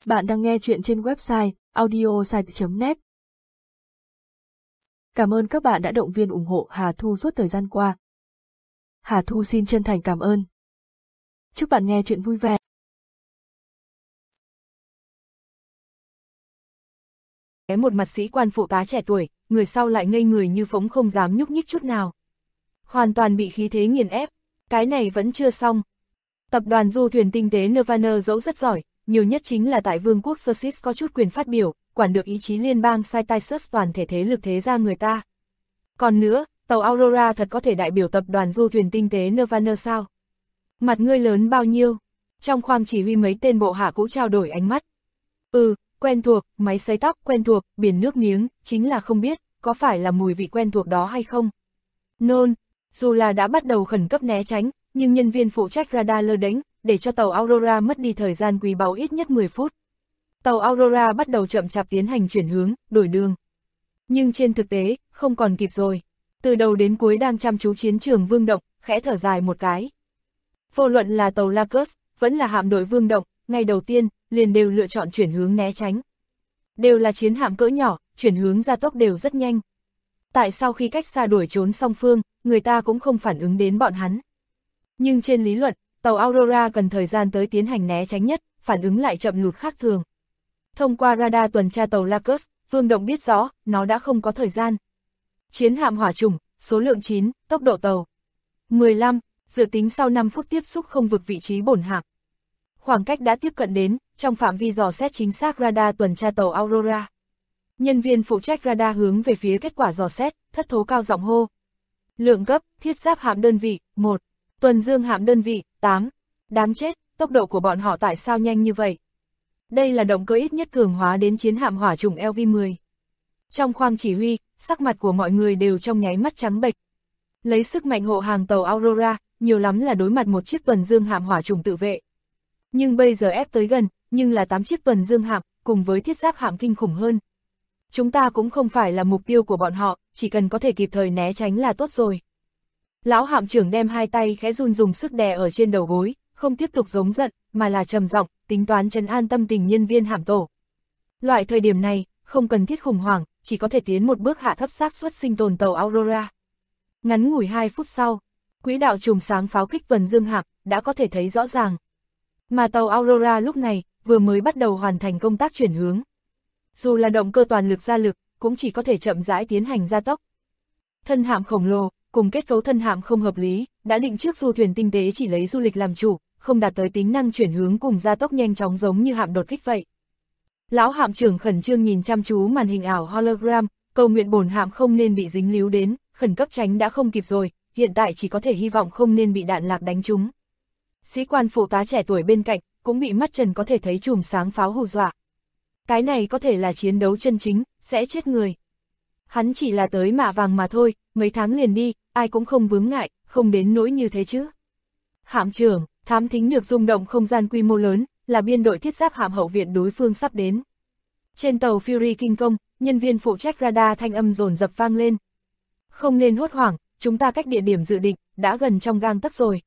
Bạn đang nghe chuyện trên website audiosite.net. Cảm ơn các bạn đã động viên ủng hộ Hà Thu suốt thời gian qua. Hà Thu xin chân thành cảm ơn. Chúc bạn nghe chuyện vui vẻ. Một mặt sĩ quan phụ tá trẻ tuổi, người sau lại ngây người như phỗng không dám nhúc nhích chút nào. Hoàn toàn bị khí thế nghiền ép. Cái này vẫn chưa xong. Tập đoàn du thuyền tinh tế Nirvana dẫu rất giỏi, nhiều nhất chính là tại Vương quốc Sussex có chút quyền phát biểu, quản được ý chí liên bang Citysus toàn thể thế lực thế gia người ta. Còn nữa, tàu Aurora thật có thể đại biểu tập đoàn du thuyền tinh tế Nirvana sao? Mặt ngươi lớn bao nhiêu? Trong khoang chỉ huy mấy tên bộ hạ cũ trao đổi ánh mắt. Quen thuộc, máy sấy tóc quen thuộc, biển nước miếng, chính là không biết, có phải là mùi vị quen thuộc đó hay không? Nôn, dù là đã bắt đầu khẩn cấp né tránh, nhưng nhân viên phụ trách radar lơ đễnh, để cho tàu Aurora mất đi thời gian quý báu ít nhất 10 phút. Tàu Aurora bắt đầu chậm chạp tiến hành chuyển hướng, đổi đường. Nhưng trên thực tế, không còn kịp rồi. Từ đầu đến cuối đang chăm chú chiến trường Vương Động, khẽ thở dài một cái. Vô luận là tàu Lacus, vẫn là hạm đội Vương Động, ngay đầu tiên, liền đều lựa chọn chuyển hướng né tránh. Đều là chiến hạm cỡ nhỏ, chuyển hướng gia tốc đều rất nhanh. Tại sao khi cách xa đuổi trốn song phương, người ta cũng không phản ứng đến bọn hắn. Nhưng trên lý luận, tàu Aurora cần thời gian tới tiến hành né tránh nhất, phản ứng lại chậm lụt khác thường. Thông qua radar tuần tra tàu Lacus, Vương Động biết rõ, nó đã không có thời gian. Chiến hạm hỏa trùng, số lượng 9, tốc độ tàu 15, dự tính sau 5 phút tiếp xúc không vực vị trí bổn hạm. Khoảng cách đã tiếp cận đến, trong phạm vi dò xét chính xác radar tuần tra tàu Aurora. Nhân viên phụ trách radar hướng về phía kết quả dò xét, thất thố cao giọng hô. Lượng cấp, thiết giáp hạm đơn vị, 1. Tuần dương hạm đơn vị, 8. Đáng chết, tốc độ của bọn họ tại sao nhanh như vậy? Đây là động cơ ít nhất cường hóa đến chiến hạm hỏa trùng LV-10. Trong khoang chỉ huy, sắc mặt của mọi người đều trong nháy mắt trắng bệch. Lấy sức mạnh hộ hàng tàu Aurora, nhiều lắm là đối mặt một chiếc tuần dương hạm hỏa trùng tự vệ. Nhưng bây giờ ép tới gần, nhưng là 8 chiếc tuần dương hạm, cùng với thiết giáp hạm kinh khủng hơn. Chúng ta cũng không phải là mục tiêu của bọn họ, chỉ cần có thể kịp thời né tránh là tốt rồi. Lão hạm trưởng đem hai tay khẽ run dùng sức đè ở trên đầu gối, không tiếp tục giống giận, mà là trầm giọng, tính toán trấn an tâm tình nhân viên hạm tổ. Loại thời điểm này, không cần thiết khủng hoảng, chỉ có thể tiến một bước hạ thấp xác suất sinh tồn tàu Aurora. Ngắn ngủi 2 phút sau, quỹ đạo chùm sáng pháo kích tuần dương hạm đã có thể thấy rõ ràng. Mà tàu Aurora lúc này, vừa mới bắt đầu hoàn thành công tác chuyển hướng. Dù là động cơ toàn lực ra lực, cũng chỉ có thể chậm rãi tiến hành gia tốc. Thân hạm khổng lồ, cùng kết cấu thân hạm không hợp lý, đã định trước du thuyền tinh tế chỉ lấy du lịch làm chủ, không đạt tới tính năng chuyển hướng cùng gia tốc nhanh chóng giống như hạm đột kích vậy. Lão hạm trưởng khẩn trương nhìn chăm chú màn hình ảo hologram, cầu nguyện bổn hạm không nên bị dính líu đến, khẩn cấp tránh đã không kịp rồi, hiện tại chỉ có thể hy vọng không nên bị đạn lạc đánh trúng. Sĩ quan phụ tá trẻ tuổi bên cạnh, cũng bị mắt trần có thể thấy chùm sáng pháo hù dọa. Cái này có thể là chiến đấu chân chính, sẽ chết người. Hắn chỉ là tới mạ vàng mà thôi, mấy tháng liền đi, ai cũng không vướng ngại, không đến nỗi như thế chứ. Hạm trưởng, thám thính được rung động không gian quy mô lớn, là biên đội thiết giáp hạm hậu viện đối phương sắp đến. Trên tàu Fury kinh công, nhân viên phụ trách radar thanh âm dồn dập vang lên. Không nên hốt hoảng, chúng ta cách địa điểm dự định, đã gần trong gang tấc rồi.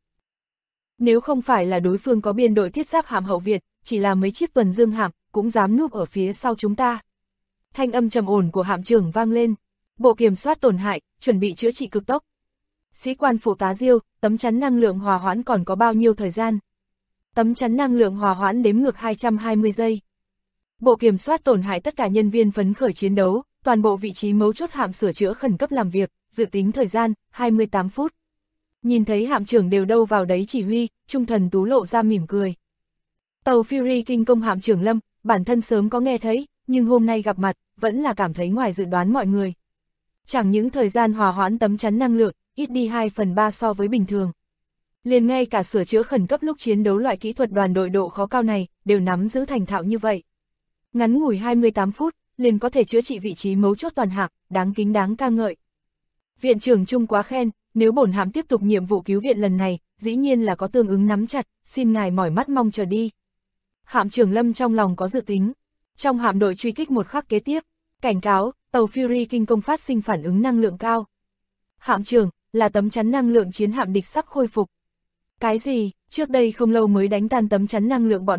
Nếu không phải là đối phương có biên đội thiết giáp hạm hậu viện, chỉ là mấy chiếc tuần dương hạm, cũng dám núp ở phía sau chúng ta. Thanh âm trầm ổn của hạm trưởng vang lên. Bộ kiểm soát tổn hại, chuẩn bị chữa trị cực tốc. Sĩ quan phụ tá Diêu, tấm chắn năng lượng hòa hoãn còn có bao nhiêu thời gian? Tấm chắn năng lượng hòa hoãn đếm ngược 220 giây. Bộ kiểm soát tổn hại tất cả nhân viên phấn khởi chiến đấu, toàn bộ vị trí mấu chốt hạm sửa chữa khẩn cấp làm việc, dự tính thời gian, 28 phút. Nhìn thấy hạm trưởng đều đâu vào đấy chỉ huy, Trung Thần Tú lộ ra mỉm cười. Tàu Fury kinh công hạm trưởng Lâm, bản thân sớm có nghe thấy, nhưng hôm nay gặp mặt, vẫn là cảm thấy ngoài dự đoán mọi người. Chẳng những thời gian hòa hoãn tấm chắn năng lượng, ít đi 2/3 so với bình thường. Liền ngay cả sửa chữa khẩn cấp lúc chiến đấu loại kỹ thuật đoàn đội độ khó cao này, đều nắm giữ thành thạo như vậy. Ngắn ngủi 28 phút, liền có thể chữa trị vị trí mấu chốt toàn hạm, đáng kính đáng ca ngợi. Viện trưởng Trung quá khen, nếu bổn hạm tiếp tục nhiệm vụ cứu viện lần này, dĩ nhiên là có tương ứng nắm chặt, xin ngài mỏi mắt mong chờ đi. Hạm trưởng Lâm trong lòng có dự tính. Trong hạm đội truy kích một khắc kế tiếp, cảnh cáo, tàu Fury kinh công phát sinh phản ứng năng lượng cao. Hạm trưởng, là tấm chắn năng lượng chiến hạm địch sắp khôi phục. Cái gì, trước đây không lâu mới đánh tan tấm chắn năng lượng bọn họ,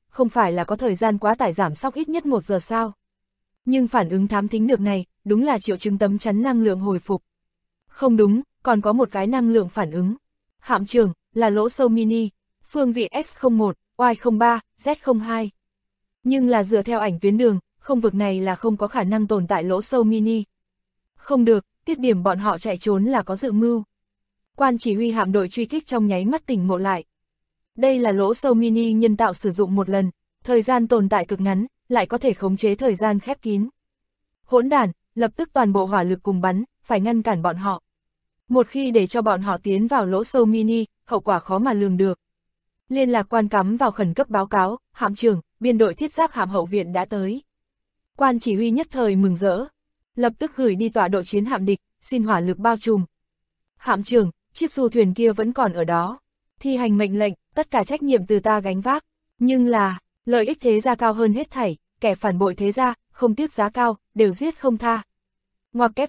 không phải là có thời gian quá tải giảm sóc ít nhất 1 giờ sao? Nhưng phản ứng thám thính được này, đúng là triệu chứng tấm chắn năng lượng hồi phục. Không đúng, còn có một cái năng lượng phản ứng. Hạm trường, là lỗ sâu mini, phương vị X01, Y03, Z02. Nhưng là dựa theo ảnh tuyến đường, không vực này là không có khả năng tồn tại lỗ sâu mini. Không được, tiết điểm bọn họ chạy trốn là có dự mưu. Quan chỉ huy hạm đội truy kích trong nháy mắt tỉnh ngộ lại. Đây là lỗ sâu mini nhân tạo sử dụng một lần, thời gian tồn tại cực ngắn, lại có thể khống chế thời gian khép kín. Hỗn đản, lập tức toàn bộ hỏa lực cùng bắn, phải ngăn cản bọn họ. Một khi để cho bọn họ tiến vào lỗ sâu mini, hậu quả khó mà lường được. Liên lạc quan cắm vào khẩn cấp báo cáo, hạm trưởng, biên đội thiết giáp hạm hậu viện đã tới. Quan chỉ huy nhất thời mừng rỡ, lập tức gửi đi tọa độ chiến hạm địch, xin hỏa lực bao trùm. Hạm trưởng, chiếc du thuyền kia vẫn còn ở đó. Thi hành mệnh lệnh, tất cả trách nhiệm từ ta gánh vác. Nhưng là, lợi ích thế gia cao hơn hết thảy, kẻ phản bội thế gia, không tiếc giá cao, đều giết không tha. Ngoặc kép .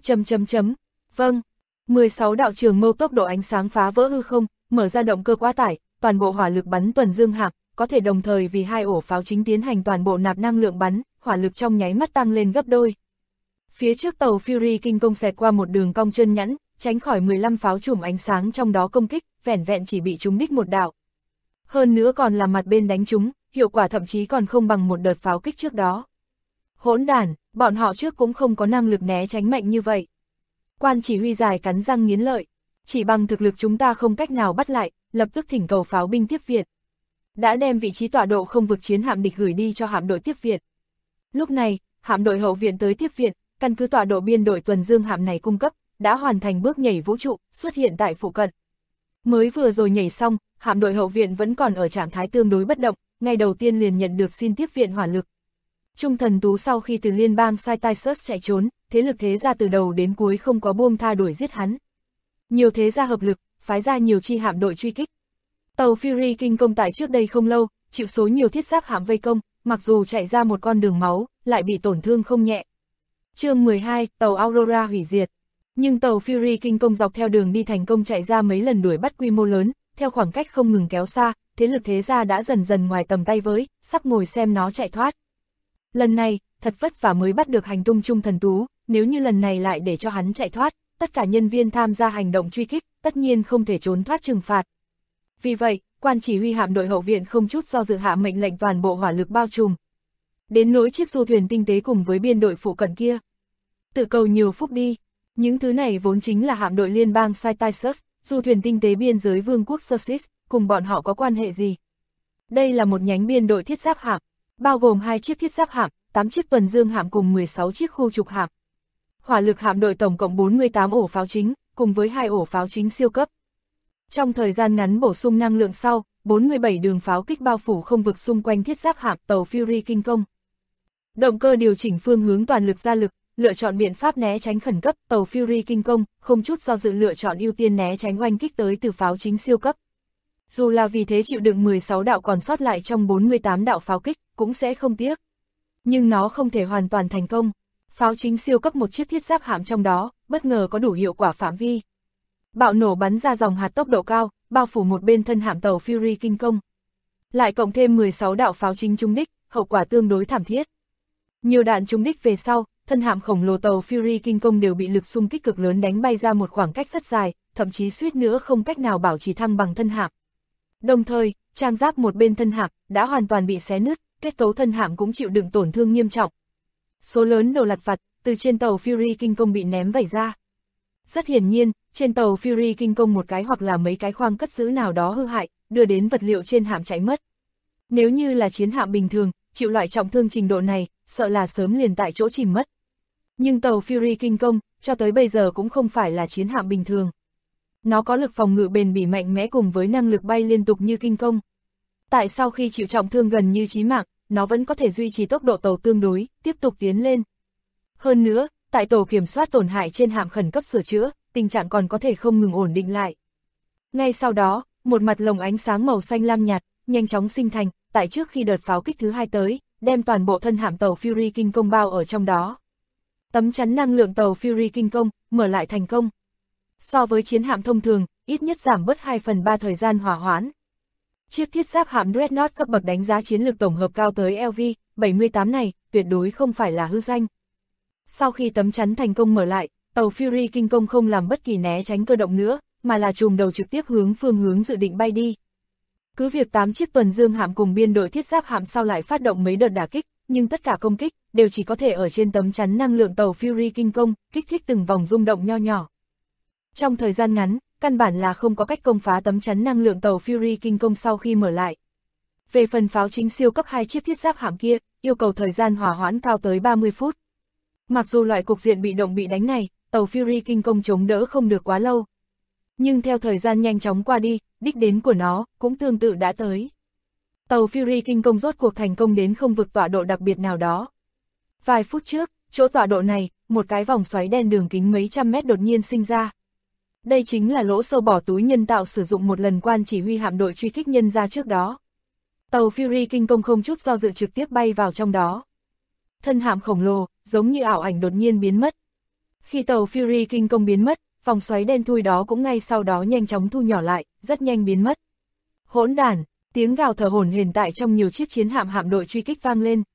Vâng. 16 đạo trường mâu tốc độ ánh sáng phá vỡ hư không, mở ra động cơ quá tải, toàn bộ hỏa lực bắn tuần dương hạm, có thể đồng thời vì 2 ổ pháo chính tiến hành toàn bộ nạp năng lượng bắn, hỏa lực trong nháy mắt tăng lên gấp đôi. Phía trước tàu Fury kinh công xẹt qua một đường cong chân nhẵn, tránh khỏi 15 pháo chùm ánh sáng trong đó công kích, vẻn vẹn chỉ bị trúng đích một đạo. Hơn nữa còn là mặt bên đánh trúng, hiệu quả thậm chí còn không bằng một đợt pháo kích trước đó. Hỗn đản, bọn họ trước cũng không có năng lực né tránh mạnh như vậy. Quan chỉ huy dài cắn răng nghiến lợi, chỉ bằng thực lực chúng ta không cách nào bắt lại, lập tức thỉnh cầu pháo binh tiếp viện. Đã đem vị trí tọa độ không vực chiến hạm địch gửi đi cho hạm đội tiếp viện. Lúc này, hạm đội hậu viện tới tiếp viện, căn cứ tọa độ biên đội tuần dương hạm này cung cấp, đã hoàn thành bước nhảy vũ trụ, xuất hiện tại phụ cận. Mới vừa rồi nhảy xong, hạm đội hậu viện vẫn còn ở trạng thái tương đối bất động, ngày đầu tiên liền nhận được xin tiếp viện hỏa lực. Trung thần tú sau khi từ liên bang Cytisus chạy trốn, thế lực thế gia từ đầu đến cuối không có buông tha đuổi giết hắn. Nhiều thế gia hợp lực, phái ra nhiều chi hạm đội truy kích. Tàu Fury kinh công tại trước đây không lâu, chịu số nhiều thiết giáp hạm vây công, mặc dù chạy ra một con đường máu, lại bị tổn thương không nhẹ. Chương 12, tàu Aurora hủy diệt. Nhưng tàu Fury kinh công dọc theo đường đi thành công chạy ra mấy lần đuổi bắt quy mô lớn, theo khoảng cách không ngừng kéo xa, thế lực thế gia đã dần dần ngoài tầm tay với, sắp ngồi xem nó chạy thoát. Lần này, thật vất vả mới bắt được hành tung Trung thần tú, nếu như lần này lại để cho hắn chạy thoát, tất cả nhân viên tham gia hành động truy kích, tất nhiên không thể trốn thoát trừng phạt. Vì vậy, quan chỉ huy hạm đội hậu viện không chút do dự hạ mệnh lệnh toàn bộ hỏa lực bao trùm. Đến nỗi chiếc du thuyền tinh tế cùng với biên đội phụ cận kia. Tự cầu nhiều phúc đi, những thứ này vốn chính là hạm đội liên bang Cytisus, du thuyền tinh tế biên giới vương quốc Sussex, cùng bọn họ có quan hệ gì? Đây là một nhánh biên đội thiết giáp hạm, bao gồm 2 chiếc thiết giáp hạm, 8 chiếc tuần dương hạm cùng 16 chiếc khu trục hạm. Hỏa lực hạm đội tổng cộng 48 ổ pháo chính, cùng với 2 ổ pháo chính siêu cấp. Trong thời gian ngắn bổ sung năng lượng sau, 47 đường pháo kích bao phủ không vực xung quanh thiết giáp hạm tàu Fury kinh công. Động cơ điều chỉnh phương hướng toàn lực ra lực, lựa chọn biện pháp né tránh khẩn cấp, tàu Fury kinh công, không chút do dự lựa chọn ưu tiên né tránh oanh kích tới từ pháo chính siêu cấp. Dù là vì thế chịu đựng 16 đạo còn sót lại trong 48 đạo pháo kích, cũng sẽ không tiếc. Nhưng nó không thể hoàn toàn thành công. Pháo chính siêu cấp một chiếc thiết giáp hạm trong đó, bất ngờ có đủ hiệu quả phạm vi. Bạo nổ bắn ra dòng hạt tốc độ cao, bao phủ một bên thân hạm tàu Fury kinh công. Lại cộng thêm 16 đạo pháo chính trúng đích, hậu quả tương đối thảm thiết. Nhiều đạn trúng đích về sau, thân hạm khổng lồ tàu Fury kinh công đều bị lực xung kích cực lớn đánh bay ra một khoảng cách rất dài, thậm chí suýt nữa không cách nào bảo trì thăng bằng thân hạm. Đồng thời, trang giáp một bên thân hạm đã hoàn toàn bị xé nứt, kết cấu thân hạm cũng chịu đựng tổn thương nghiêm trọng. Số lớn đồ lặt vặt từ trên tàu Fury kinh công bị ném vẩy ra. Rất hiển nhiên, trên tàu Fury kinh công một cái hoặc là mấy cái khoang cất giữ nào đó hư hại, đưa đến vật liệu trên hạm cháy mất. Nếu như là chiến hạm bình thường, chịu loại trọng thương trình độ này, sợ là sớm liền tại chỗ chìm mất. Nhưng tàu Fury kinh công, cho tới bây giờ cũng không phải là chiến hạm bình thường. Nó có lực phòng ngự bền bỉ mạnh mẽ cùng với năng lực bay liên tục như kinh công. Tại sau khi chịu trọng thương gần như chí mạng, nó vẫn có thể duy trì tốc độ tàu tương đối, tiếp tục tiến lên. Hơn nữa, tại tổ kiểm soát tổn hại trên hạm khẩn cấp sửa chữa, tình trạng còn có thể không ngừng ổn định lại. Ngay sau đó, một mặt lồng ánh sáng màu xanh lam nhạt, nhanh chóng sinh thành, tại trước khi đợt pháo kích thứ 2 tới, đem toàn bộ thân hạm tàu Fury kinh công bao ở trong đó. Tấm chắn năng lượng tàu Fury kinh công, mở lại thành công. So với chiến hạm thông thường, ít nhất giảm bớt 2/3 thời gian hỏa hoãn. Chiếc thiết giáp hạm Dreadnought cấp bậc đánh giá chiến lược tổng hợp cao tới LV-78 này, tuyệt đối không phải là hư danh. Sau khi tấm chắn thành công mở lại, tàu Fury kinh công không làm bất kỳ né tránh cơ động nữa, mà là chùm đầu trực tiếp hướng phương hướng dự định bay đi. Cứ việc 8 chiếc tuần dương hạm cùng biên đội thiết giáp hạm sau lại phát động mấy đợt đả kích, nhưng tất cả công kích đều chỉ có thể ở trên tấm chắn năng lượng tàu Fury kinh công, kích thích từng vòng rung động nho nhỏ. Trong thời gian ngắn, căn bản là không có cách công phá tấm chắn năng lượng tàu Fury kinh công sau khi mở lại. Về phần pháo chính siêu cấp 2 chiếc thiết giáp hạm kia, yêu cầu thời gian hỏa hoãn cao tới 30 phút. Mặc dù loại cục diện bị động bị đánh này, tàu Fury kinh công chống đỡ không được quá lâu. Nhưng theo thời gian nhanh chóng qua đi, đích đến của nó cũng tương tự đã tới. Tàu Fury kinh công rốt cuộc thành công đến không vực tọa độ đặc biệt nào đó. Vài phút trước, chỗ tọa độ này, một cái vòng xoáy đen đường kính mấy trăm mét đột nhiên sinh ra. Đây chính là lỗ sâu bỏ túi nhân tạo sử dụng một lần quan chỉ huy hạm đội truy kích nhân ra trước đó. Tàu Fury kinh công không chút do dự trực tiếp bay vào trong đó. Thân hạm khổng lồ, giống như ảo ảnh đột nhiên biến mất. Khi tàu Fury kinh công biến mất, vòng xoáy đen thui đó cũng ngay sau đó nhanh chóng thu nhỏ lại, rất nhanh biến mất. Hỗn đản, tiếng gào thở hổn hển tại trong nhiều chiếc chiến hạm hạm đội truy kích vang lên.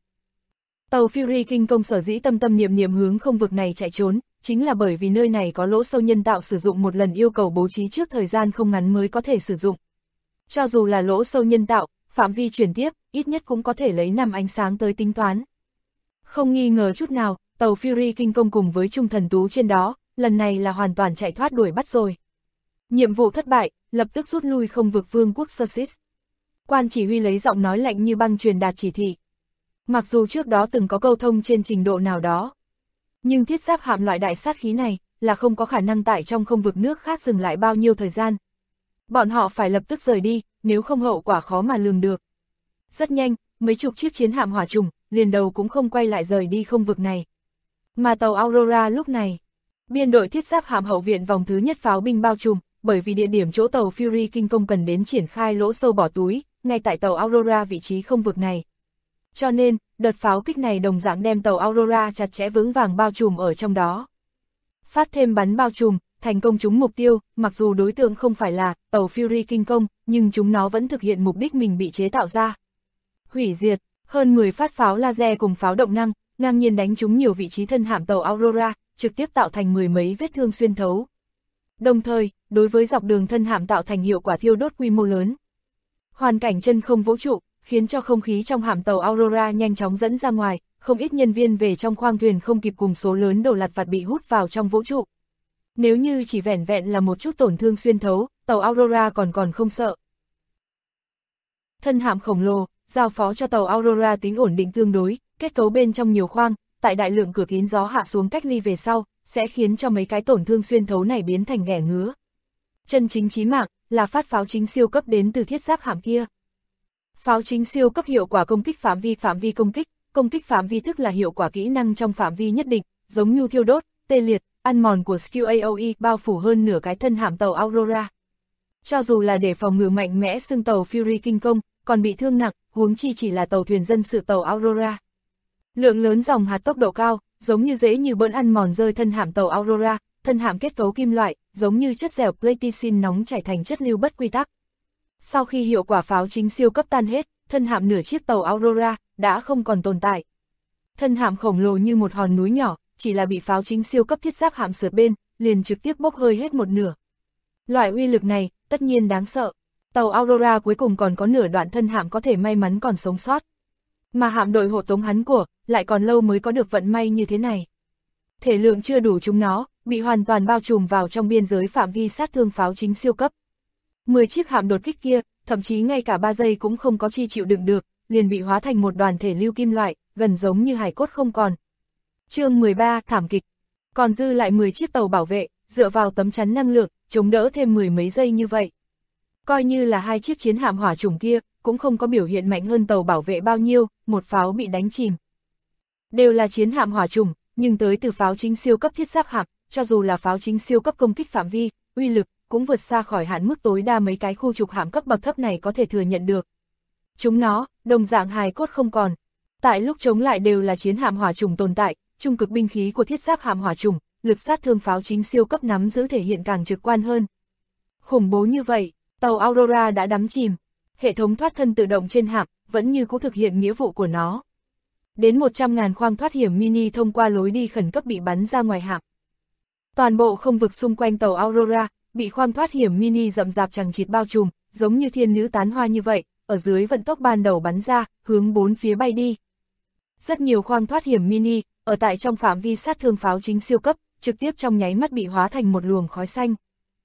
Tàu Fury kinh công sở dĩ tâm tâm niệm niệm hướng không vực này chạy trốn, chính là bởi vì nơi này có lỗ sâu nhân tạo sử dụng một lần yêu cầu bố trí trước thời gian không ngắn mới có thể sử dụng. Cho dù là lỗ sâu nhân tạo, phạm vi chuyển tiếp, ít nhất cũng có thể lấy 5 ánh sáng tới tính toán. Không nghi ngờ chút nào, tàu Fury kinh công cùng với Trung Thần Tú trên đó, lần này là hoàn toàn chạy thoát đuổi bắt rồi. Nhiệm vụ thất bại, lập tức rút lui không vực vương quốc Sussex. Quan chỉ huy lấy giọng nói lạnh như băng truyền đạt chỉ thị. Mặc dù trước đó từng có câu thông trên trình độ nào đó, nhưng thiết giáp hạm loại đại sát khí này là không có khả năng tại trong không vực nước khác dừng lại bao nhiêu thời gian. Bọn họ phải lập tức rời đi, nếu không hậu quả khó mà lường được. Rất nhanh, mấy chục chiếc chiến hạm hỏa trùng, liền đầu cũng không quay lại rời đi không vực này. Mà tàu Aurora lúc này, biên đội thiết giáp hạm hậu viện vòng thứ nhất pháo binh bao trùm, bởi vì địa điểm chỗ tàu Fury kinh công cần đến triển khai lỗ sâu bỏ túi, ngay tại tàu Aurora vị trí không vực này. Cho nên, đợt pháo kích này đồng dạng đem tàu Aurora chặt chẽ vững vàng bao trùm ở trong đó. Phát thêm bắn bao trùm, thành công trúng mục tiêu, mặc dù đối tượng không phải là tàu Fury kinh công, nhưng chúng nó vẫn thực hiện mục đích mình bị chế tạo ra. Hủy diệt, hơn 10 phát pháo laser cùng pháo động năng, ngang nhiên đánh trúng nhiều vị trí thân hạm tàu Aurora, trực tiếp tạo thành mười mấy vết thương xuyên thấu. Đồng thời, đối với dọc đường thân hạm tạo thành hiệu quả thiêu đốt quy mô lớn. Hoàn cảnh chân không vũ trụ, khiến cho không khí trong hạm tàu Aurora nhanh chóng dẫn ra ngoài, không ít nhân viên về trong khoang thuyền không kịp cùng số lớn đồ lặt vặt bị hút vào trong vũ trụ. Nếu như chỉ vẻn vẹn là một chút tổn thương xuyên thấu, tàu Aurora còn không sợ. Thân hạm khổng lồ, giao phó cho tàu Aurora tính ổn định tương đối, kết cấu bên trong nhiều khoang, tại đại lượng cửa kín gió hạ xuống cách ly về sau, sẽ khiến cho mấy cái tổn thương xuyên thấu này biến thành ghẻ ngứa. Chân chính chí mạng là phát pháo chính siêu cấp đến từ thiết giáp hạm kia. Pháo chính siêu cấp hiệu quả công kích phạm vi công kích phạm vi tức là hiệu quả kỹ năng trong phạm vi nhất định, giống như thiêu đốt, tê liệt, ăn mòn của skill AOE bao phủ hơn nửa cái thân hạm tàu Aurora. Cho dù là để phòng ngự mạnh mẽ xương tàu Fury kinh công, còn bị thương nặng, huống chi chỉ là tàu thuyền dân sự tàu Aurora. Lượng lớn dòng hạt tốc độ cao, giống như dễ như bỡn ăn mòn rơi thân hạm tàu Aurora, thân hạm kết cấu kim loại, giống như chất dẻo platicin nóng chảy thành chất lưu bất quy tắc. Sau khi hiệu quả pháo chính siêu cấp tan hết, thân hạm nửa chiếc tàu Aurora đã không còn tồn tại. Thân hạm khổng lồ như một hòn núi nhỏ, chỉ là bị pháo chính siêu cấp thiết giáp hạm sượt bên, liền trực tiếp bốc hơi hết một nửa. Loại uy lực này, tất nhiên đáng sợ. Tàu Aurora cuối cùng còn có nửa đoạn thân hạm có thể may mắn còn sống sót. Mà hạm đội hộ tống hắn của, lại còn lâu mới có được vận may như thế này. Thể lượng chưa đủ chúng nó, bị hoàn toàn bao trùm vào trong biên giới phạm vi sát thương pháo chính siêu cấp. 10 chiếc hạm đột kích kia, thậm chí ngay cả 3 giây cũng không có chi chịu đựng được, liền bị hóa thành một đoàn thể lưu kim loại, gần giống như hài cốt không còn. Chương 13, thảm kịch. Còn dư lại 10 chiếc tàu bảo vệ, dựa vào tấm chắn năng lượng, chống đỡ thêm mười mấy giây như vậy. Coi như là 2 chiếc chiến hạm hỏa chủng kia, cũng không có biểu hiện mạnh hơn tàu bảo vệ bao nhiêu, một pháo bị đánh chìm. Đều là chiến hạm hỏa chủng, nhưng tới từ pháo chính siêu cấp thiết giáp hạm, cho dù là pháo chính siêu cấp công kích phạm vi, uy lực, cũng vượt xa khỏi hạn mức tối đa mấy cái khu trục hạm cấp bậc thấp này có thể thừa nhận được. Chúng nó, đồng dạng hài cốt không còn. Tại lúc chống lại đều là chiến hạm hỏa chủng tồn tại, trung cực binh khí của thiết giáp hạm hỏa chủng, lực sát thương pháo chính siêu cấp nắm giữ thể hiện càng trực quan hơn. Khủng bố như vậy, tàu Aurora đã đắm chìm. hệ thống thoát thân tự động trên hạm vẫn như cũ thực hiện nghĩa vụ của nó. Đến 100.000 khoang thoát hiểm mini thông qua lối đi khẩn cấp bị bắn ra ngoài hạm. Toàn bộ không vực xung quanh tàu Aurora bị khoang thoát hiểm mini rậm rạp chằng chịt bao trùm, giống như thiên nữ tán hoa như vậy, ở dưới vận tốc ban đầu bắn ra, hướng bốn phía bay đi. Rất nhiều khoang thoát hiểm mini, ở tại trong phạm vi sát thương pháo chính siêu cấp, trực tiếp trong nháy mắt bị hóa thành một luồng khói xanh.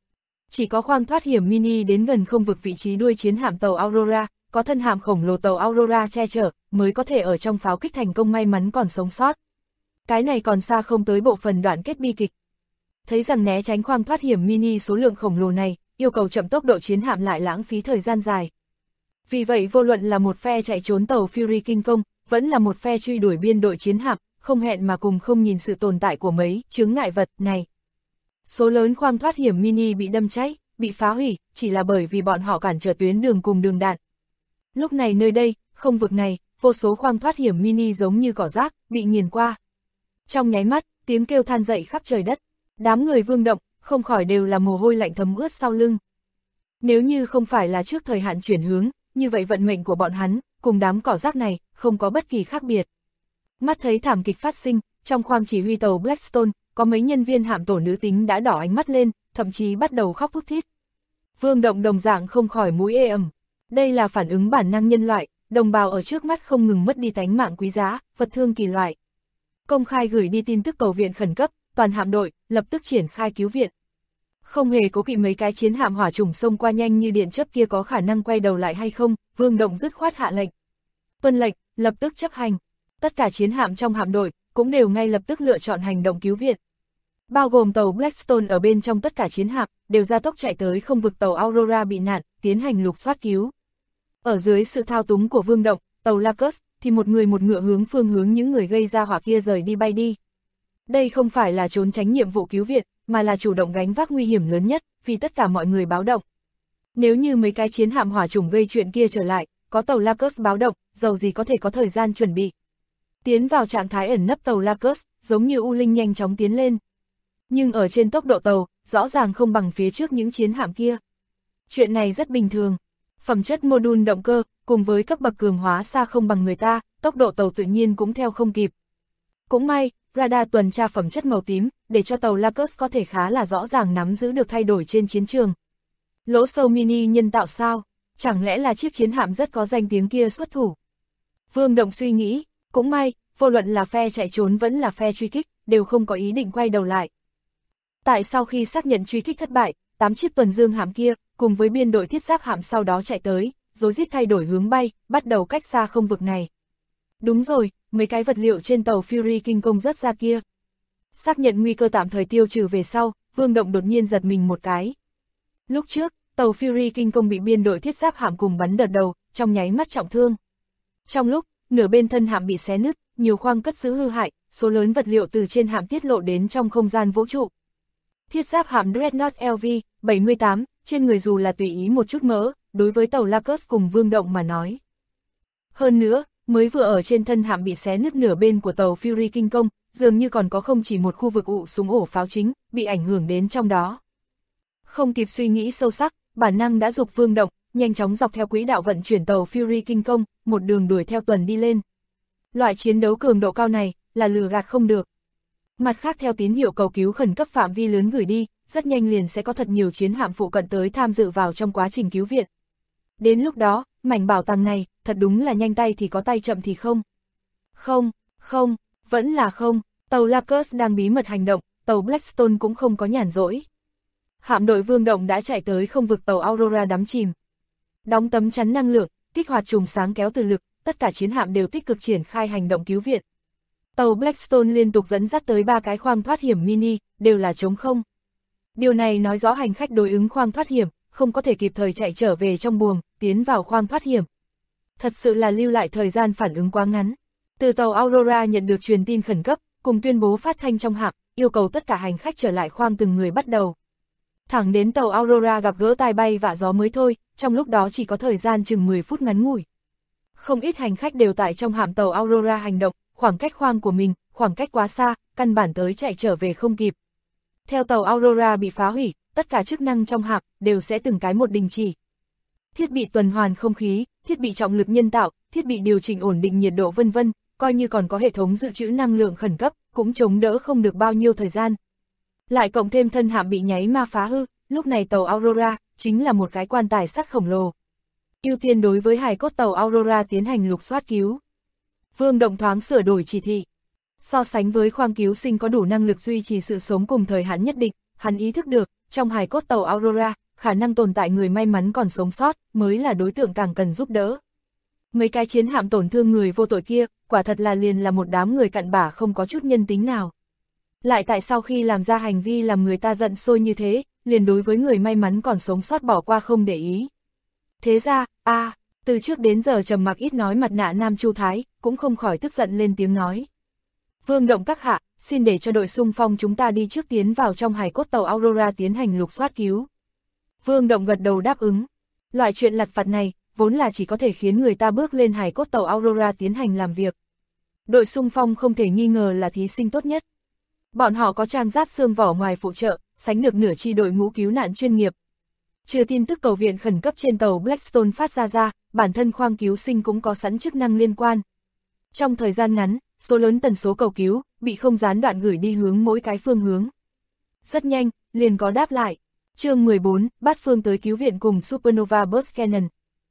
Chỉ có khoang thoát hiểm mini đến gần không vực vị trí đuôi chiến hạm tàu Aurora, có thân hạm khổng lồ tàu Aurora che chở, mới có thể ở trong pháo kích thành công may mắn còn sống sót. Cái này còn xa không tới bộ phận đoạn kết bi kịch. Thấy rằng né tránh khoang thoát hiểm mini số lượng khổng lồ này, yêu cầu chậm tốc độ chiến hạm lại lãng phí thời gian dài. Vì vậy vô luận là một phe chạy trốn tàu Fury kinh công, vẫn là một phe truy đuổi biên đội chiến hạm, không hẹn mà cùng không nhìn sự tồn tại của mấy chướng ngại vật này. Số lớn khoang thoát hiểm mini bị đâm cháy, bị phá hủy, chỉ là bởi vì bọn họ cản trở tuyến đường cùng đường đạn. Lúc này nơi đây, không vực này, vô số khoang thoát hiểm mini giống như cỏ rác, bị nghiền qua. Trong nháy mắt, tiếng kêu than dậy khắp trời đất. Đám người Vương Động, không khỏi đều là mồ hôi lạnh thấm ướt sau lưng. Nếu như không phải là trước thời hạn chuyển hướng, như vậy vận mệnh của bọn hắn, cùng đám cỏ rác này, không có bất kỳ khác biệt. Mắt thấy thảm kịch phát sinh, trong khoang chỉ huy tàu Blackstone, có mấy nhân viên hạm tổ nữ tính đã đỏ ánh mắt lên, thậm chí bắt đầu khóc thút thít. Vương Động đồng dạng không khỏi mũi ê ẩm. Đây là phản ứng bản năng nhân loại, đồng bào ở trước mắt không ngừng mất đi tánh mạng quý giá, vật thương kỳ loại. Công khai gửi đi tin tức cầu viện khẩn cấp, toàn hạm đội, lập tức triển khai cứu viện. Không hề cố kỵ mấy cái chiến hạm hỏa trùng xông qua nhanh như điện chớp kia có khả năng quay đầu lại hay không, Vương Động dứt khoát hạ lệnh. Tuân lệnh, lập tức chấp hành. Tất cả chiến hạm trong hạm đội, cũng đều ngay lập tức lựa chọn hành động cứu viện. Bao gồm tàu Blackstone ở bên trong tất cả chiến hạm, đều ra tốc chạy tới không vực tàu Aurora bị nạn, tiến hành lục soát cứu. Ở dưới sự thao túng của Vương Động, tàu Lacus, thì một người một ngựa hướng phương hướng những người gây ra hỏa kia rời đi bay đi. Đây không phải là trốn tránh nhiệm vụ cứu viện, mà là chủ động gánh vác nguy hiểm lớn nhất, vì tất cả mọi người báo động. Nếu như mấy cái chiến hạm hỏa chủng gây chuyện kia trở lại, có tàu Lacus báo động, dầu gì có thể có thời gian chuẩn bị. Tiến vào trạng thái ẩn nấp tàu Lacus, giống như U Linh nhanh chóng tiến lên. Nhưng ở trên tốc độ tàu, rõ ràng không bằng phía trước những chiến hạm kia. Chuyện này rất bình thường. Phẩm chất mô-đun động cơ, cùng với cấp bậc cường hóa xa không bằng người ta, tốc độ tàu tự nhiên cũng theo không kịp. Cũng may, radar tuần tra phẩm chất màu tím, để cho tàu Lacus có thể khá là rõ ràng nắm giữ được thay đổi trên chiến trường. Lỗ sâu mini nhân tạo sao? Chẳng lẽ là chiếc chiến hạm rất có danh tiếng kia xuất thủ? Vương Động suy nghĩ, cũng may, vô luận là phe chạy trốn vẫn là phe truy kích, đều không có ý định quay đầu lại. Tại sau khi xác nhận truy kích thất bại, 8 chiếc tuần dương hạm kia, cùng với biên đội thiết giáp hạm sau đó chạy tới, rối rít thay đổi hướng bay, bắt đầu cách xa không vực này. Đúng rồi, mấy cái vật liệu trên tàu Fury kinh công rớt ra kia. Xác nhận nguy cơ tạm thời tiêu trừ về sau, Vương Động đột nhiên giật mình một cái. Lúc trước, tàu Fury kinh công bị biên đội thiết giáp hạm cùng bắn đợt đầu, trong nháy mắt trọng thương. Trong lúc, nửa bên thân hạm bị xé nứt, nhiều khoang cất giữ hư hại, số lớn vật liệu từ trên hạm tiết lộ đến trong không gian vũ trụ. Thiết giáp hạm Dreadnought LV-78, trên người dù là tùy ý một chút mỡ, đối với tàu Lacus cùng Vương Động mà nói. Hơn nữa, mới vừa ở trên thân hạm bị xé nứt nửa bên của tàu Fury kinh công, dường như còn có không chỉ một khu vực ụ súng ổ pháo chính, bị ảnh hưởng đến trong đó. Không kịp suy nghĩ sâu sắc, bản năng đã giục Vương Động, nhanh chóng dọc theo quỹ đạo vận chuyển tàu Fury kinh công, một đường đuổi theo tuần đi lên. Loại chiến đấu cường độ cao này, là lừa gạt không được. Mặt khác theo tín hiệu cầu cứu khẩn cấp phạm vi lớn gửi đi, rất nhanh liền sẽ có thật nhiều chiến hạm phụ cận tới tham dự vào trong quá trình cứu viện. Đến lúc đó, mảnh bảo tàng này, thật đúng là nhanh tay thì có tay chậm thì không. Không, vẫn là không, tàu Lacus đang bí mật hành động, tàu Blackstone cũng không có nhàn rỗi. Hạm đội Vương Động đã chạy tới không vực tàu Aurora đắm chìm. Đóng tấm chắn năng lượng, kích hoạt chùm sáng kéo từ lực, tất cả chiến hạm đều tích cực triển khai hành động cứu viện. Tàu Blackstone liên tục dẫn dắt tới 3 cái khoang thoát hiểm mini, đều là trống không. Điều này nói rõ hành khách đối ứng khoang thoát hiểm, không có thể kịp thời chạy trở về trong buồng, tiến vào khoang thoát hiểm. Thật sự là lưu lại thời gian phản ứng quá ngắn. Từ tàu Aurora nhận được truyền tin khẩn cấp, cùng tuyên bố phát thanh trong hạm, yêu cầu tất cả hành khách trở lại khoang từng người bắt đầu. Thẳng đến tàu Aurora gặp gỡ tai bay vạ gió mới thôi, trong lúc đó chỉ có thời gian chừng 10 phút ngắn ngủi. Không ít hành khách đều tại trong hạm tàu Aurora hành động, khoảng cách khoang của mình, khoảng cách quá xa, căn bản tới chạy trở về không kịp. Theo tàu Aurora bị phá hủy, tất cả chức năng trong hạm đều sẽ từng cái một đình chỉ. thiết bị tuần hoàn không khí, thiết bị trọng lực nhân tạo, thiết bị điều chỉnh ổn định nhiệt độ vân vân, coi như còn có hệ thống dự trữ năng lượng khẩn cấp, cũng chống đỡ không được bao nhiêu thời gian. Lại cộng thêm thân hạm bị nháy ma phá hư, lúc này tàu Aurora chính là một cái quan tài sắt khổng lồ. Ưu tiên đối với hài cốt tàu Aurora tiến hành lục soát cứu. Vương Động thoáng sửa đổi chỉ thị. So sánh với khoang cứu sinh có đủ năng lực duy trì sự sống cùng thời hạn nhất định, hắn ý thức được, trong hài cốt tàu Aurora, khả năng tồn tại người may mắn còn sống sót, mới là đối tượng càng cần giúp đỡ. Mấy cái chiến hạm tổn thương người vô tội kia, quả thật là liền là một đám người cặn bã không có chút nhân tính nào. Lại tại sao khi làm ra hành vi làm người ta giận sôi như thế, liền đối với người may mắn còn sống sót bỏ qua không để ý. Thế ra, từ trước đến giờ trầm mặc ít nói mặt nạ nam Chu Thái, cũng không khỏi tức giận lên tiếng nói. Vương Động các hạ, xin để cho đội xung phong chúng ta đi trước tiến vào trong hài cốt tàu Aurora tiến hành lục soát cứu. Vương Động gật đầu đáp ứng. Loại chuyện lặt vặt này, vốn là chỉ có thể khiến người ta bước lên hài cốt tàu Aurora tiến hành làm việc. Đội xung phong không thể nghi ngờ là thí sinh tốt nhất. Bọn họ có trang giáp xương vỏ ngoài phụ trợ, sánh được nửa chi đội ngũ cứu nạn chuyên nghiệp. Trừ tin tức cầu viện khẩn cấp trên tàu Blackstone phát ra, bản thân khoang cứu sinh cũng có sẵn chức năng liên quan. Trong thời gian ngắn, số lớn tần số cầu cứu, bị không gián đoạn gửi đi hướng mỗi cái phương hướng. Rất nhanh, liền có đáp lại. Chương 14, Bát Phương tới cứu viện cùng Supernova Burst Cannon.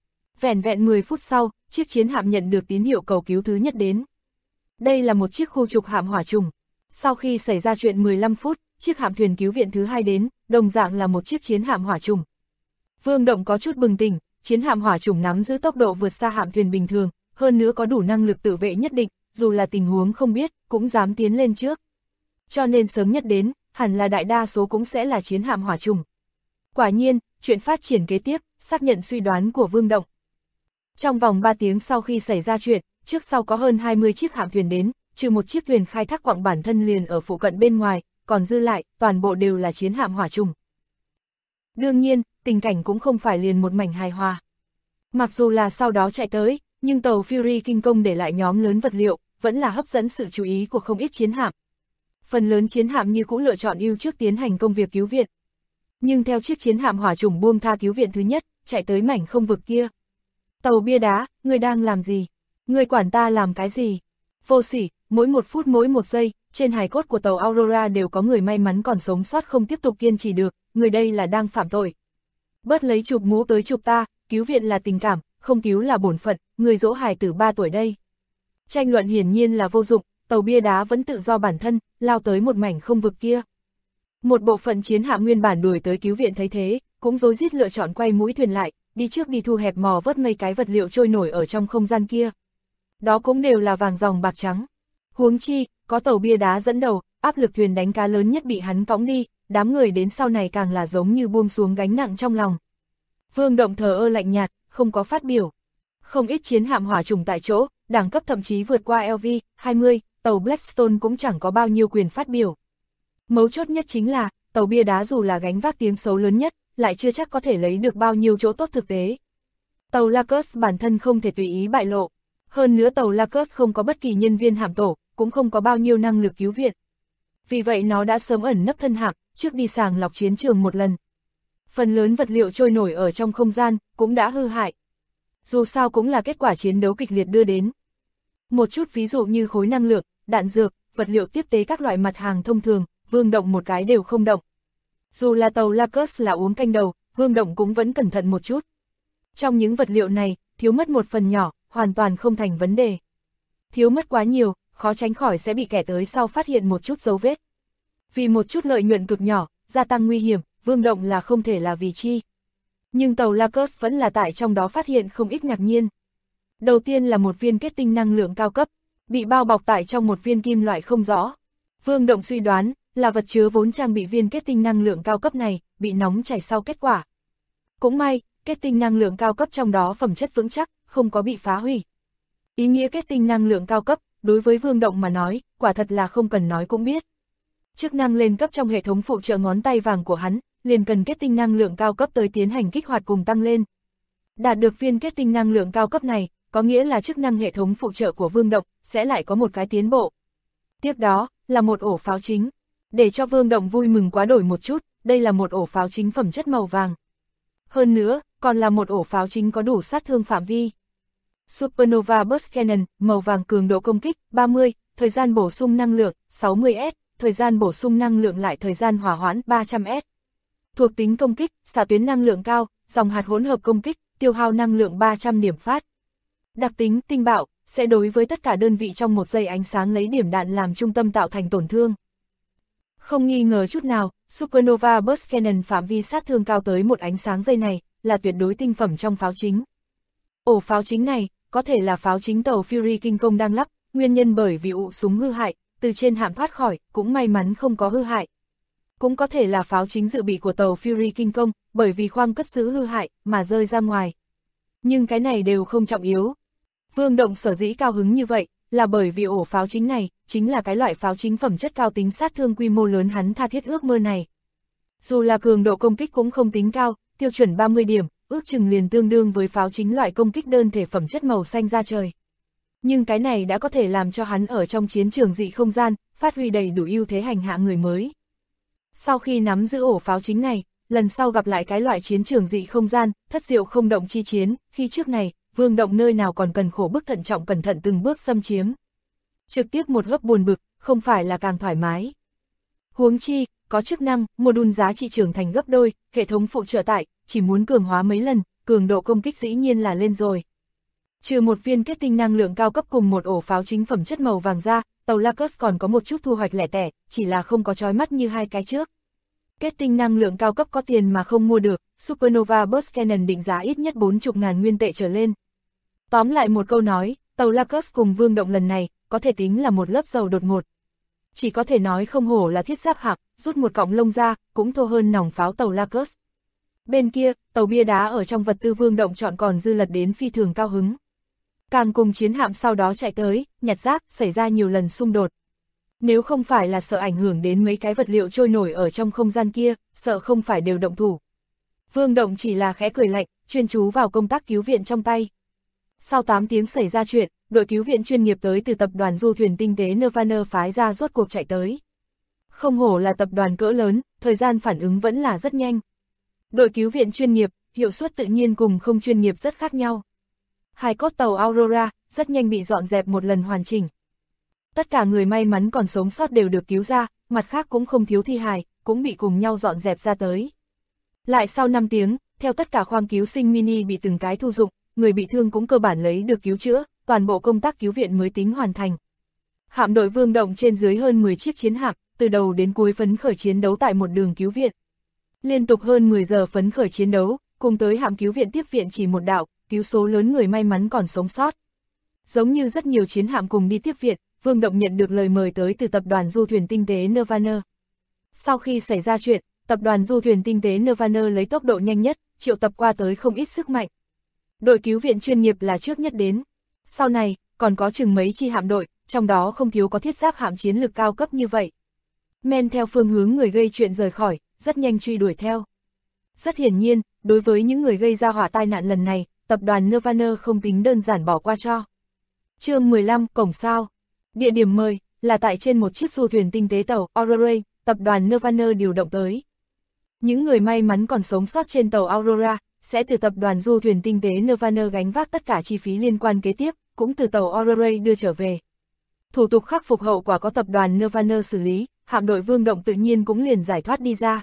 Vẻn vẹn 10 phút sau, chiếc chiến hạm nhận được tín hiệu cầu cứu thứ nhất đến. Đây là một chiếc khu trục hạm hỏa trùng. Sau khi xảy ra chuyện 15 phút, chiếc hạm thuyền cứu viện thứ hai đến, đồng dạng là một chiếc chiến hạm hỏa trùng. Vương Động có chút bừng tỉnh, chiến hạm hỏa trùng nắm giữ tốc độ vượt xa hạm thuyền bình thường, hơn nữa có đủ năng lực tự vệ nhất định, dù là tình huống không biết, cũng dám tiến lên trước. Cho nên sớm nhất đến, hẳn là đại đa số cũng sẽ là chiến hạm hỏa trùng. Quả nhiên, chuyện phát triển kế tiếp, xác nhận suy đoán của Vương Động. Trong vòng 3 tiếng sau khi xảy ra chuyện, trước sau có hơn 20 chiếc hạm thuyền đến, trừ một chiếc thuyền khai thác quặng bản thân liền ở phụ cận bên ngoài, còn dư lại, toàn bộ đều là chiến hạm hỏa trùng. Đương nhiên, tình cảnh cũng không phải liền một mảnh hài hòa. Mặc dù là sau đó chạy tới, nhưng tàu Fury kinh công để lại nhóm lớn vật liệu, vẫn là hấp dẫn sự chú ý của không ít chiến hạm. Phần lớn chiến hạm như cũ lựa chọn ưu trước tiến hành công việc cứu viện. Nhưng theo chiếc chiến hạm hỏa trùng buông tha cứu viện thứ nhất, chạy tới mảnh không vực kia. Tàu bia đá, ngươi đang làm gì? Ngươi quản ta làm cái gì? Vô sỉ, mỗi một phút mỗi một giây, trên hài cốt của tàu Aurora đều có người may mắn còn sống sót không tiếp tục kiên trì được, người đây là đang phạm tội. Bớt lấy chụp mũ tới chụp ta, cứu viện là tình cảm, không cứu là bổn phận, người dỗ hài tử 3 tuổi đây. Tranh luận hiển nhiên là vô dụng, tàu bia đá vẫn tự do bản thân, lao tới một mảnh không vực kia. Một bộ phận chiến hạm nguyên bản đuổi tới cứu viện thấy thế, cũng rối rít lựa chọn quay mũi thuyền lại, đi trước đi thu hẹp mò vớt mấy cái vật liệu trôi nổi ở trong không gian kia. Đó cũng đều là vàng ròng bạc trắng. Huống chi, có tàu bia đá dẫn đầu, áp lực thuyền đánh cá lớn nhất bị hắn cõng đi, đám người đến sau này càng là giống như buông xuống gánh nặng trong lòng. Vương Động thờ ơ lạnh nhạt, không có phát biểu. Không ít chiến hạm hỏa trùng tại chỗ, đẳng cấp thậm chí vượt qua LV-20, tàu Blackstone cũng chẳng có bao nhiêu quyền phát biểu. Mấu chốt nhất chính là, tàu bia đá dù là gánh vác tiếng xấu lớn nhất, lại chưa chắc có thể lấy được bao nhiêu chỗ tốt thực tế. Tàu Lacus bản thân không thể tùy ý bại lộ. Hơn nữa tàu Lacus không có bất kỳ nhân viên hạm tổ, cũng không có bao nhiêu năng lực cứu viện. Vì vậy nó đã sớm ẩn nấp thân hạm, trước đi sàng lọc chiến trường một lần. Phần lớn vật liệu trôi nổi ở trong không gian, cũng đã hư hại. Dù sao cũng là kết quả chiến đấu kịch liệt đưa đến. Một chút ví dụ như khối năng lượng, đạn dược, vật liệu tiếp tế các loại mặt hàng thông thường, Vương Động một cái đều không động. Dù là tàu Lacus là uống canh đầu, Vương Động cũng vẫn cẩn thận một chút. Trong những vật liệu này, thiếu mất một phần nhỏ, hoàn toàn không thành vấn đề. Thiếu mất quá nhiều, khó tránh khỏi sẽ bị kẻ tới sau phát hiện một chút dấu vết. Vì một chút lợi nhuận cực nhỏ, gia tăng nguy hiểm, Vương Động là không thể là vì chi. Nhưng tàu Lacus vẫn là tại trong đó phát hiện không ít ngạc nhiên. Đầu tiên là một viên kết tinh năng lượng cao cấp, bị bao bọc tại trong một viên kim loại không rõ. Vương Động suy đoán, là vật chứa vốn trang bị viên kết tinh năng lượng cao cấp này, bị nóng chảy sau kết quả. Cũng may, kết tinh năng lượng cao cấp trong đó phẩm chất vững chắc, không có bị phá hủy. Ý nghĩa kết tinh năng lượng cao cấp, đối với Vương Động mà nói, quả thật là không cần nói cũng biết. Chức năng lên cấp trong hệ thống phụ trợ ngón tay vàng của hắn, liền cần kết tinh năng lượng cao cấp tới tiến hành kích hoạt cùng tăng lên. Đạt được viên kết tinh năng lượng cao cấp này, có nghĩa là chức năng hệ thống phụ trợ của Vương Động sẽ lại có một cái tiến bộ. Tiếp đó, là một ổ pháo chính. Để cho Vương Động vui mừng quá đổi một chút, đây là một ổ pháo chính phẩm chất màu vàng. Hơn nữa, còn là một ổ pháo chính có đủ sát thương phạm vi. Supernova Burst Cannon, màu vàng cường độ công kích, 30, thời gian bổ sung năng lượng, 60S, thời gian bổ sung năng lượng lại thời gian hỏa hoãn, 300S. Thuộc tính công kích, xạ tuyến năng lượng cao, dòng hạt hỗn hợp công kích, tiêu hao năng lượng 300 điểm phát. Đặc tính, tinh bạo, sẽ đối với tất cả đơn vị trong một giây ánh sáng lấy điểm đạn làm trung tâm tạo thành tổn thương. Không nghi ngờ chút nào, Supernova Burst Cannon phạm vi sát thương cao tới một ánh sáng giây này, là tuyệt đối tinh phẩm trong pháo chính. Ổ pháo chính này, có thể là pháo chính tàu Fury Kinh Công đang lắp, nguyên nhân bởi vì ụ súng hư hại, từ trên hạm thoát khỏi, cũng may mắn không có hư hại. Cũng có thể là pháo chính dự bị của tàu Fury Kinh Công, bởi vì khoang cất giữ hư hại, mà rơi ra ngoài. Nhưng cái này đều không trọng yếu. Vương Động sở dĩ cao hứng như vậy, là bởi vì ổ pháo chính này, chính là cái loại pháo chính phẩm chất cao tính sát thương quy mô lớn hắn tha thiết ước mơ này. Dù là cường độ công kích cũng không tính cao, tiêu chuẩn 30 điểm, ước chừng liền tương đương với pháo chính loại công kích đơn thể phẩm chất màu xanh da trời. Nhưng cái này đã có thể làm cho hắn ở trong chiến trường dị không gian, phát huy đầy đủ ưu thế hành hạ người mới. Sau khi nắm giữ ổ pháo chính này, lần sau gặp lại cái loại chiến trường dị không gian, thất diệu không động chi chiến, khi trước này, Vương Động nơi nào còn cần khổ bức thận trọng cẩn thận từng bước xâm chiếm. Trực tiếp một gấp buồn bực, không phải là càng thoải mái. Huống chi, có chức năng, module giá trị trưởng thành gấp đôi, hệ thống phụ trợ tải, chỉ muốn cường hóa mấy lần, cường độ công kích dĩ nhiên là lên rồi. Trừ một viên kết tinh năng lượng cao cấp cùng một ổ pháo chính phẩm chất màu vàng ra, tàu Lacus còn có một chút thu hoạch lẻ tẻ, chỉ là không có chói mắt như hai cái trước. Kết tinh năng lượng cao cấp có tiền mà không mua được, Supernova Burst Cannon định giá ít nhất 40.000 nguyên tệ trở lên. Tóm lại một câu nói, tàu Lacus cùng Vương Động lần này, có thể tính là một lớp dầu đột ngột. Chỉ có thể nói không hổ là thiết giáp hạc, rút một cọng lông ra, cũng thô hơn nòng pháo tàu Lacus. Bên kia, tàu bia đá ở trong vật tư Vương Động chọn còn dư lật đến phi thường cao hứng. Càng cùng chiến hạm sau đó chạy tới, nhặt rác, xảy ra nhiều lần xung đột. Nếu không phải là sợ ảnh hưởng đến mấy cái vật liệu trôi nổi ở trong không gian kia, sợ không phải đều động thủ. Vương Động chỉ là khẽ cười lạnh, chuyên chú vào công tác cứu viện trong tay. Sau 8 tiếng xảy ra chuyện, đội cứu viện chuyên nghiệp tới từ tập đoàn du thuyền tinh tế Nirvana phái ra rốt cuộc chạy tới. Không hổ là tập đoàn cỡ lớn, thời gian phản ứng vẫn là rất nhanh. Đội cứu viện chuyên nghiệp, hiệu suất tự nhiên cùng không chuyên nghiệp rất khác nhau. Hài cốt tàu Aurora, rất nhanh bị dọn dẹp một lần hoàn chỉnh. Tất cả người may mắn còn sống sót đều được cứu ra, mặt khác cũng không thiếu thi hài, cũng bị cùng nhau dọn dẹp ra tới. Lại sau 5 tiếng, theo tất cả khoang cứu sinh mini bị từng cái thu dụng, người bị thương cũng cơ bản lấy được cứu chữa, toàn bộ công tác cứu viện mới tính hoàn thành. Hạm đội Vương Động trên dưới hơn 10 chiếc chiến hạm, từ đầu đến cuối phấn khởi chiến đấu tại một đường cứu viện. Liên tục hơn 10 giờ phấn khởi chiến đấu, cùng tới hạm cứu viện tiếp viện chỉ một đạo, cứu số lớn người may mắn còn sống sót. Giống như rất nhiều chiến hạm cùng đi tiếp viện, Vương Động nhận được lời mời tới từ tập đoàn du thuyền tinh tế Nirvana. Sau khi xảy ra chuyện, tập đoàn du thuyền tinh tế Nirvana lấy tốc độ nhanh nhất, triệu tập qua tới không ít sức mạnh. Đội cứu viện chuyên nghiệp là trước nhất đến. Sau này, còn có chừng mấy chi hạm đội, trong đó không thiếu có thiết giáp hạm chiến lược cao cấp như vậy. Men theo phương hướng người gây chuyện rời khỏi, rất nhanh truy đuổi theo. Rất hiển nhiên, đối với những người gây ra hỏa tai nạn lần này, tập đoàn Nirvana không tính đơn giản bỏ qua cho. Chương 15, Cổng Sao. Địa điểm mời, là tại trên một chiếc du thuyền tinh tế tàu Aurora, tập đoàn Nirvana điều động tới. Những người may mắn còn sống sót trên tàu Aurora, sẽ từ tập đoàn du thuyền tinh tế Nirvana gánh vác tất cả chi phí liên quan kế tiếp, cũng từ tàu Aurora đưa trở về. Thủ tục khắc phục hậu quả có tập đoàn Nirvana xử lý, hạm đội Vương Động tự nhiên cũng liền giải thoát đi ra.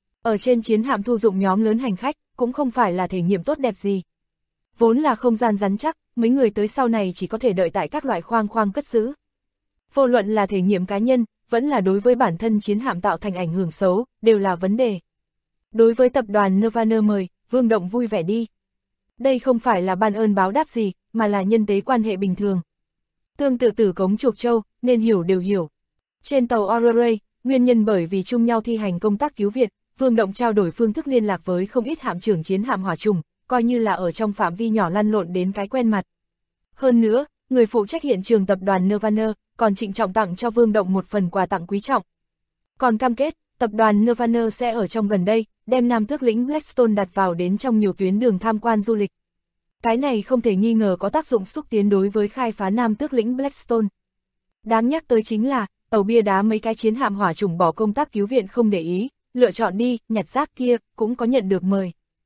Ở trên chiến hạm thu dụng nhóm lớn hành khách, cũng không phải là thể nghiệm tốt đẹp gì. Vốn là không gian rắn chắc, mấy người tới sau này chỉ có thể đợi tại các loại khoang cất giữ. Vô luận là thể nghiệm cá nhân, vẫn là đối với bản thân chiến hạm tạo thành ảnh hưởng xấu, đều là vấn đề. Đối với tập đoàn Nirvana mời, Vương Động vui vẻ đi. Đây không phải là ban ơn báo đáp gì, mà là nhân tế quan hệ bình thường. Tương tự tử cống chuộc châu, nên hiểu đều hiểu. Trên tàu Aurora, nguyên nhân bởi vì chung nhau thi hành công tác cứu viện, Vương Động trao đổi phương thức liên lạc với không ít hạm trưởng chiến hạm hỏa trùng, coi như là ở trong phạm vi nhỏ lăn lộn đến cái quen mặt. Hơn nữa, người phụ trách hiện trường tập đoàn Nirvana còn trịnh trọng tặng cho Vương Động một phần quà tặng quý trọng. Còn cam kết, tập đoàn Nirvana sẽ ở trong gần đây, đem Nam Tước lĩnh Blackstone đặt vào đến trong nhiều tuyến đường tham quan du lịch. Cái này không thể nghi ngờ có tác dụng xúc tiến đối với khai phá Nam Tước lĩnh Blackstone. Đáng nhắc tới chính là, tàu bia đá mấy cái chiến hạm hỏa trùng bỏ công tác cứu viện không để ý, lựa chọn đi, nhặt rác kia, cũng có nhận được mời.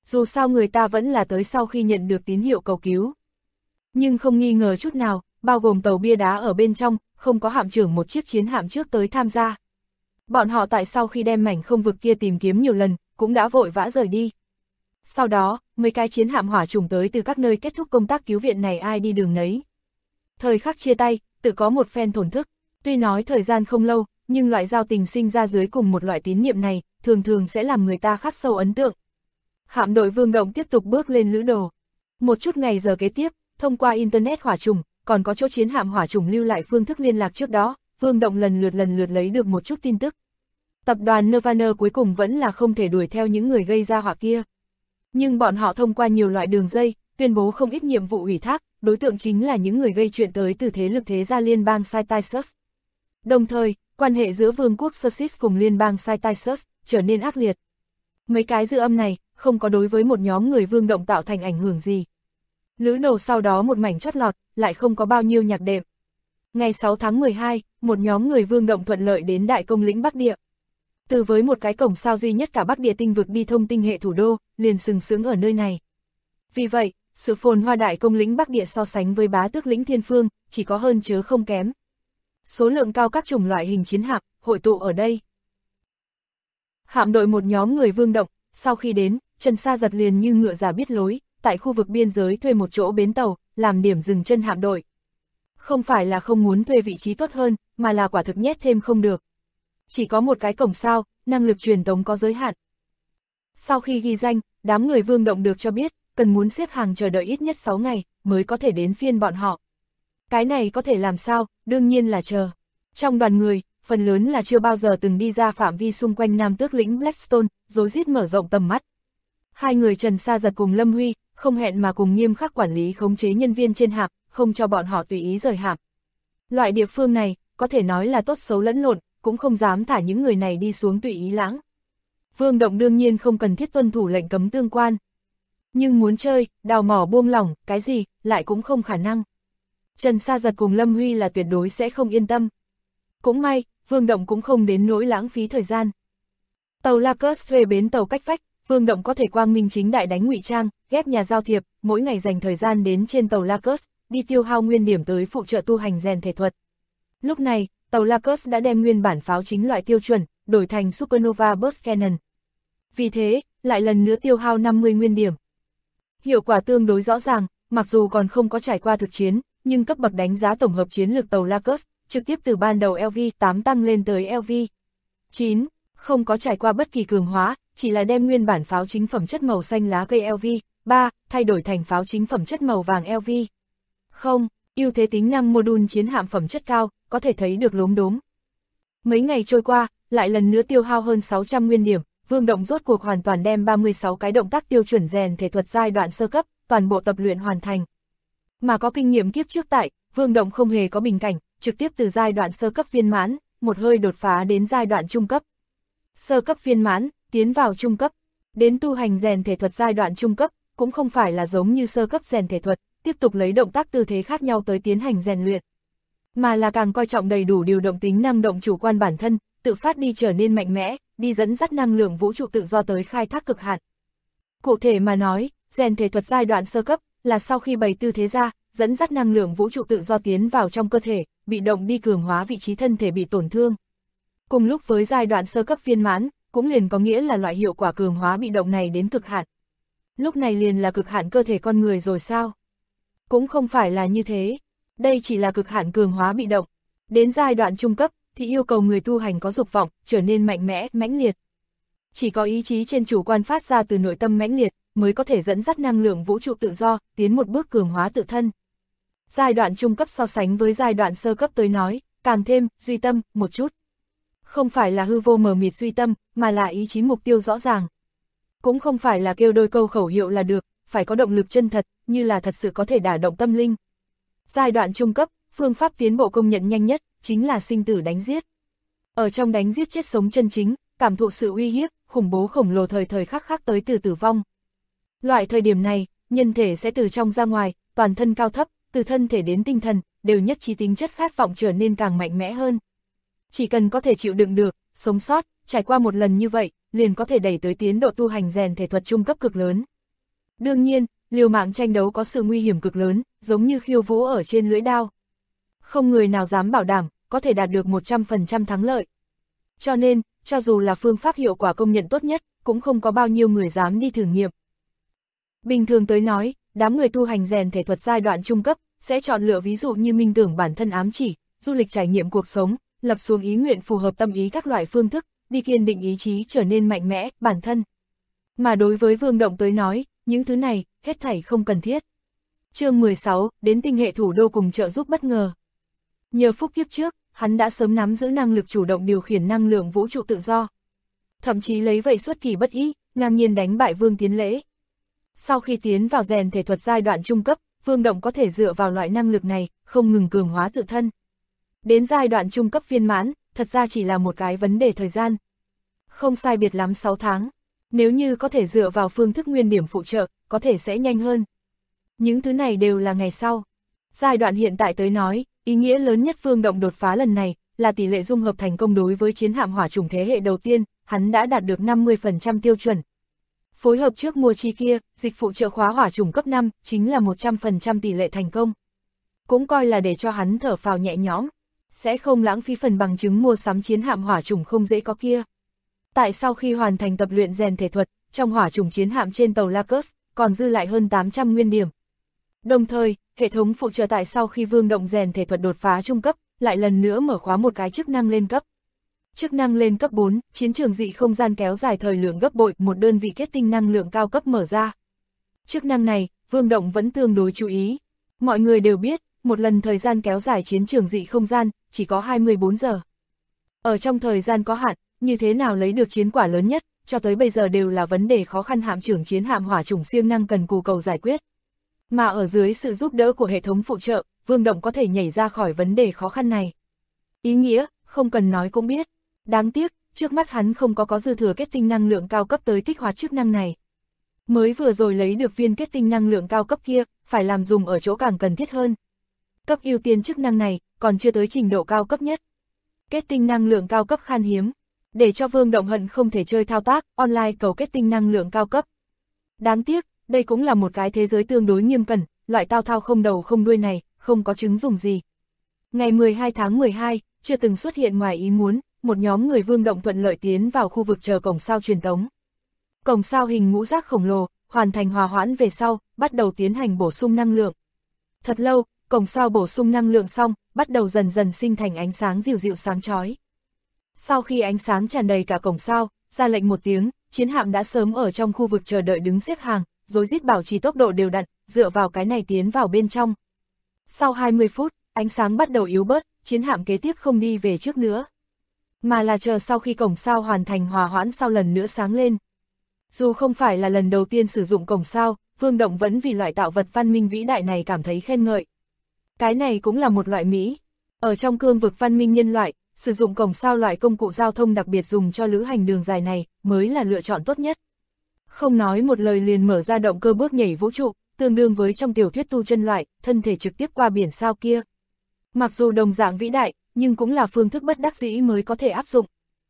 dù sao người ta vẫn là tới sau khi nhận được tín hiệu cầu cứu. Nhưng không nghi ngờ chút nào, bao gồm tàu bia đá ở bên trong, không có hạm trưởng một chiếc chiến hạm trước tới tham gia. Bọn họ tại sau khi đem mảnh không vực kia tìm kiếm nhiều lần, cũng đã vội vã rời đi. Sau đó, mấy cái chiến hạm hỏa trùng tới từ các nơi kết thúc công tác cứu viện này ai đi đường nấy. Thời khắc chia tay, tự có một phen thổn thức, tuy nói thời gian không lâu, nhưng loại giao tình sinh ra dưới cùng một loại tín niệm này, thường thường sẽ làm người ta khắc sâu ấn tượng. Hạm đội Vương Động tiếp tục bước lên lữ đồ. Một chút ngày giờ kế tiếp, thông qua Internet hỏa trùng, còn có chỗ chiến hạm hỏa trùng lưu lại phương thức liên lạc trước đó, Vương Động lần lượt lấy được một chút tin tức. Tập đoàn Nirvana cuối cùng vẫn là không thể đuổi theo những người gây ra họa kia. Nhưng bọn họ thông qua nhiều loại đường dây, tuyên bố không ít nhiệm vụ ủy thác, đối tượng chính là những người gây chuyện tới từ thế lực thế gia liên bang Cytisus. Đồng thời, quan hệ giữa vương quốc Sussex cùng liên bang Cytisus trở nên ác liệt. Mấy cái dư âm này không có đối với một nhóm người Vương Động tạo thành ảnh hưởng gì. Lữ đồ sau đó một mảnh chót lọt, lại không có bao nhiêu nhạc đệm. Ngày 6 tháng 12, một nhóm người Vương Động thuận lợi đến Đại Công lĩnh Bắc Địa. Từ với một cái cổng sao duy nhất cả Bắc Địa tinh vực đi thông tinh hệ thủ đô, liền sừng sững ở nơi này. Vì vậy, sự phồn hoa Đại Công lĩnh Bắc Địa so sánh với Bá Tước lĩnh Thiên Phương, chỉ có hơn chớ không kém. Số lượng cao các chủng loại hình chiến hạm hội tụ ở đây. Hạm đội một nhóm người Vương Động, sau khi đến, Trần Sa Giật liền như ngựa già biết lối, tại khu vực biên giới thuê một chỗ bến tàu, làm điểm dừng chân hạm đội. Không phải là không muốn thuê vị trí tốt hơn, mà là quả thực nhét thêm không được. Chỉ có một cái cổng sao, năng lực truyền tống có giới hạn. Sau khi ghi danh, đám người Vương Động được cho biết, cần muốn xếp hàng chờ đợi ít nhất 6 ngày, mới có thể đến phiên bọn họ. Cái này có thể làm sao, đương nhiên là chờ. Trong đoàn người, phần lớn là chưa bao giờ từng đi ra phạm vi xung quanh Nam Tước lĩnh Blackstone, rối rít mở rộng tầm mắt. Hai người Trần Sa Giật cùng Lâm Huy, không hẹn mà cùng nghiêm khắc quản lý khống chế nhân viên trên hạm, không cho bọn họ tùy ý rời hạm. Loại địa phương này, có thể nói là tốt xấu lẫn lộn, cũng không dám thả những người này đi xuống tùy ý lãng. Vương Động đương nhiên không cần thiết tuân thủ lệnh cấm tương quan. Nhưng muốn chơi, đào mỏ buông lỏng, cái gì, lại cũng không khả năng. Trần Sa Giật cùng Lâm Huy là tuyệt đối sẽ không yên tâm. Cũng may, Vương Động cũng không đến nỗi lãng phí thời gian. Tàu Lacus thuê bến tàu cách vách, Vương Động có thể quang minh chính đại đánh ngụy trang, ghép nhà giao thiệp, mỗi ngày dành thời gian đến trên tàu Lacus, đi tiêu hao nguyên điểm tới phụ trợ tu hành rèn thể thuật. Lúc này, tàu Lacus đã đem nguyên bản pháo chính loại tiêu chuẩn, đổi thành Supernova Burst Cannon. Vì thế, lại lần nữa tiêu hao 50 nguyên điểm. Hiệu quả tương đối rõ ràng, mặc dù còn không có trải qua thực chiến, nhưng cấp bậc đánh giá tổng hợp chiến lược tàu Lacus, trực tiếp từ ban đầu LV8 tăng lên tới LV9, không có trải qua bất kỳ cường hóa, chỉ là đem nguyên bản pháo chính phẩm chất màu xanh lá cây LV3, thay đổi thành pháo chính phẩm chất màu vàng LV. Không, ưu thế tính năng module chiến hạm phẩm chất cao, có thể thấy được lốm đốm. Mấy ngày trôi qua, lại lần nữa tiêu hao hơn 600 nguyên điểm, Vương Động rốt cuộc hoàn toàn đem 36 cái động tác tiêu chuẩn rèn thể thuật giai đoạn sơ cấp, toàn bộ tập luyện hoàn thành. Mà có kinh nghiệm kiếp trước tại, Vương Động không hề có bình cảnh, trực tiếp từ giai đoạn sơ cấp viên mãn, một hơi đột phá đến giai đoạn trung cấp. Sơ cấp viên mãn, tiến vào trung cấp, đến tu hành rèn thể thuật giai đoạn trung cấp, cũng không phải là giống như sơ cấp rèn thể thuật, tiếp tục lấy động tác tư thế khác nhau tới tiến hành rèn luyện, mà là càng coi trọng đầy đủ điều động tính năng động chủ quan bản thân, tự phát đi trở nên mạnh mẽ, đi dẫn dắt năng lượng vũ trụ tự do tới khai thác cực hạn. Cụ thể mà nói, rèn thể thuật giai đoạn sơ cấp là sau khi bày tư thế ra, dẫn dắt năng lượng vũ trụ tự do tiến vào trong cơ thể, bị động đi cường hóa vị trí thân thể bị tổn thương. Cùng lúc với giai đoạn sơ cấp viên mãn, cũng liền có nghĩa là loại hiệu quả cường hóa bị động này đến cực hạn. Lúc này liền là cực hạn cơ thể con người rồi sao? Cũng không phải là như thế. Đây chỉ là cực hạn cường hóa bị động. Đến giai đoạn trung cấp, thì yêu cầu người tu hành có dục vọng, trở nên mạnh mẽ, mãnh liệt. Chỉ có ý chí trên chủ quan phát ra từ nội tâm mãnh liệt, mới có thể dẫn dắt năng lượng vũ trụ tự do, tiến một bước cường hóa tự thân. Giai đoạn trung cấp so sánh với giai đoạn sơ cấp tới nói, càng thêm, duy tâm, một chút. Không phải là hư vô mờ mịt duy tâm, mà là ý chí mục tiêu rõ ràng. Cũng không phải là kêu đôi câu khẩu hiệu là được, phải có động lực chân thật, như là thật sự có thể đả động tâm linh. Giai đoạn trung cấp, phương pháp tiến bộ công nhận nhanh nhất, chính là sinh tử đánh giết. Ở trong đánh giết chết sống chân chính, cảm thụ sự uy hiếp, khủng bố khổng lồ thời khắc khắc tới từ tử vong. Loại thời điểm này, nhân thể sẽ từ trong ra ngoài, toàn thân cao thấp, từ thân thể đến tinh thần, đều nhất trí tính chất khát vọng trở nên càng mạnh mẽ hơn. Chỉ cần có thể chịu đựng được, sống sót, trải qua một lần như vậy, liền có thể đẩy tới tiến độ tu hành rèn thể thuật trung cấp cực lớn. Đương nhiên, liều mạng tranh đấu có sự nguy hiểm cực lớn, giống như khiêu vũ ở trên lưỡi đao. Không người nào dám bảo đảm, có thể đạt được 100% thắng lợi. Cho nên, cho dù là phương pháp hiệu quả công nhận tốt nhất, cũng không có bao nhiêu người dám đi thử nghiệm. Bình thường tới nói, đám người tu hành rèn thể thuật giai đoạn trung cấp, sẽ chọn lựa ví dụ như minh tưởng bản thân ám chỉ, du lịch trải nghiệm cuộc sống, lập xuống ý nguyện phù hợp tâm ý các loại phương thức, đi kiên định ý chí trở nên mạnh mẽ, bản thân. Mà đối với Vương Động tới nói, những thứ này, hết thảy không cần thiết. Chương 16, đến tinh hệ thủ đô cùng trợ giúp bất ngờ. Nhờ phúc kiếp trước, hắn đã sớm nắm giữ năng lực chủ động điều khiển năng lượng vũ trụ tự do. Thậm chí lấy vậy xuất kỳ bất ý, ngang nhiên đánh bại Vương Tiến Lễ. Sau khi tiến vào rèn thể thuật giai đoạn trung cấp, Vương Động có thể dựa vào loại năng lực này, không ngừng cường hóa tự thân. Đến giai đoạn trung cấp viên mãn, thật ra chỉ là một cái vấn đề thời gian. Không sai biệt lắm 6 tháng. Nếu như có thể dựa vào phương thức nguyên điểm phụ trợ, có thể sẽ nhanh hơn. Những thứ này đều là ngày sau. Giai đoạn hiện tại tới nói, ý nghĩa lớn nhất Vương Động đột phá lần này, là tỷ lệ dung hợp thành công đối với chiến hạm hỏa chủng thế hệ đầu tiên, hắn đã đạt được 50% tiêu chuẩn. Phối hợp trước mùa chi kia, dịch phụ trợ khóa hỏa chủng cấp 5, chính là 100% tỷ lệ thành công. Cũng coi là để cho hắn thở phào nhẹ nhõm, sẽ không lãng phí phần bằng chứng mua sắm chiến hạm hỏa chủng không dễ có kia. Tại sau khi hoàn thành tập luyện rèn thể thuật, trong hỏa chủng chiến hạm trên tàu Lacus, còn dư lại hơn 800 nguyên điểm. Đồng thời, hệ thống phụ trợ tại sau khi Vương Động rèn thể thuật đột phá trung cấp, lại lần nữa mở khóa một cái chức năng lên cấp. Chức năng lên cấp 4, chiến trường dị không gian kéo dài thời lượng gấp bội, một đơn vị kết tinh năng lượng cao cấp mở ra. Chức năng này, Vương Động vẫn tương đối chú ý. Mọi người đều biết, một lần thời gian kéo dài chiến trường dị không gian, chỉ có 24 giờ. Ở trong thời gian có hạn, như thế nào lấy được chiến quả lớn nhất, cho tới bây giờ đều là vấn đề khó khăn hạm trưởng chiến hạm hỏa chủng siêng năng cần cù cầu giải quyết. Mà ở dưới sự giúp đỡ của hệ thống phụ trợ, Vương Động có thể nhảy ra khỏi vấn đề khó khăn này. Ý nghĩa, không cần nói cũng biết. Đáng tiếc, trước mắt hắn không có dư thừa kết tinh năng lượng cao cấp tới kích hoạt chức năng này. Mới vừa rồi lấy được viên kết tinh năng lượng cao cấp kia, phải làm dùng ở chỗ càng cần thiết hơn. Cấp ưu tiên chức năng này, còn chưa tới trình độ cao cấp nhất. Kết tinh năng lượng cao cấp khan hiếm, để cho Vương Động hận không thể chơi thao tác, online cầu kết tinh năng lượng cao cấp. Đáng tiếc, đây cũng là một cái thế giới tương đối nghiêm cẩn, loại tao thao không đầu không đuôi này, không có chứng dùng gì. Ngày 12 tháng 12, chưa từng xuất hiện ngoài ý muốn, một nhóm người Vương Động thuận lợi tiến vào khu vực chờ cổng sao truyền tống. Cổng sao hình ngũ giác khổng lồ, hoàn thành hòa hoãn về sau, bắt đầu tiến hành bổ sung năng lượng. Thật lâu, cổng sao bổ sung năng lượng xong, bắt đầu dần dần sinh thành ánh sáng dịu dịu sáng chói. Sau khi ánh sáng tràn đầy cả cổng sao, ra lệnh một tiếng, chiến hạm đã sớm ở trong khu vực chờ đợi đứng xếp hàng, rối rít bảo trì tốc độ đều đặn, dựa vào cái này tiến vào bên trong. Sau 20 phút, ánh sáng bắt đầu yếu bớt, chiến hạm kế tiếp không đi về trước nữa, mà là chờ sau khi cổng sao hoàn thành hòa hoãn sau lần nữa sáng lên. Dù không phải là lần đầu tiên sử dụng cổng sao, Vương Động vẫn vì loại tạo vật văn minh vĩ đại này cảm thấy khen ngợi. Cái này cũng là một loại mỹ. Ở trong cương vực văn minh nhân loại, sử dụng cổng sao loại công cụ giao thông đặc biệt dùng cho lữ hành đường dài này, mới là lựa chọn tốt nhất. Không nói một lời liền mở ra động cơ bước nhảy vũ trụ, tương đương với trong tiểu thuyết tu chân loại, thân thể trực tiếp qua biển sao kia. Mặc dù đồng dạng vĩ đại, nhưng cũng là phương thức bất đắc dĩ mới có thể áp dụng.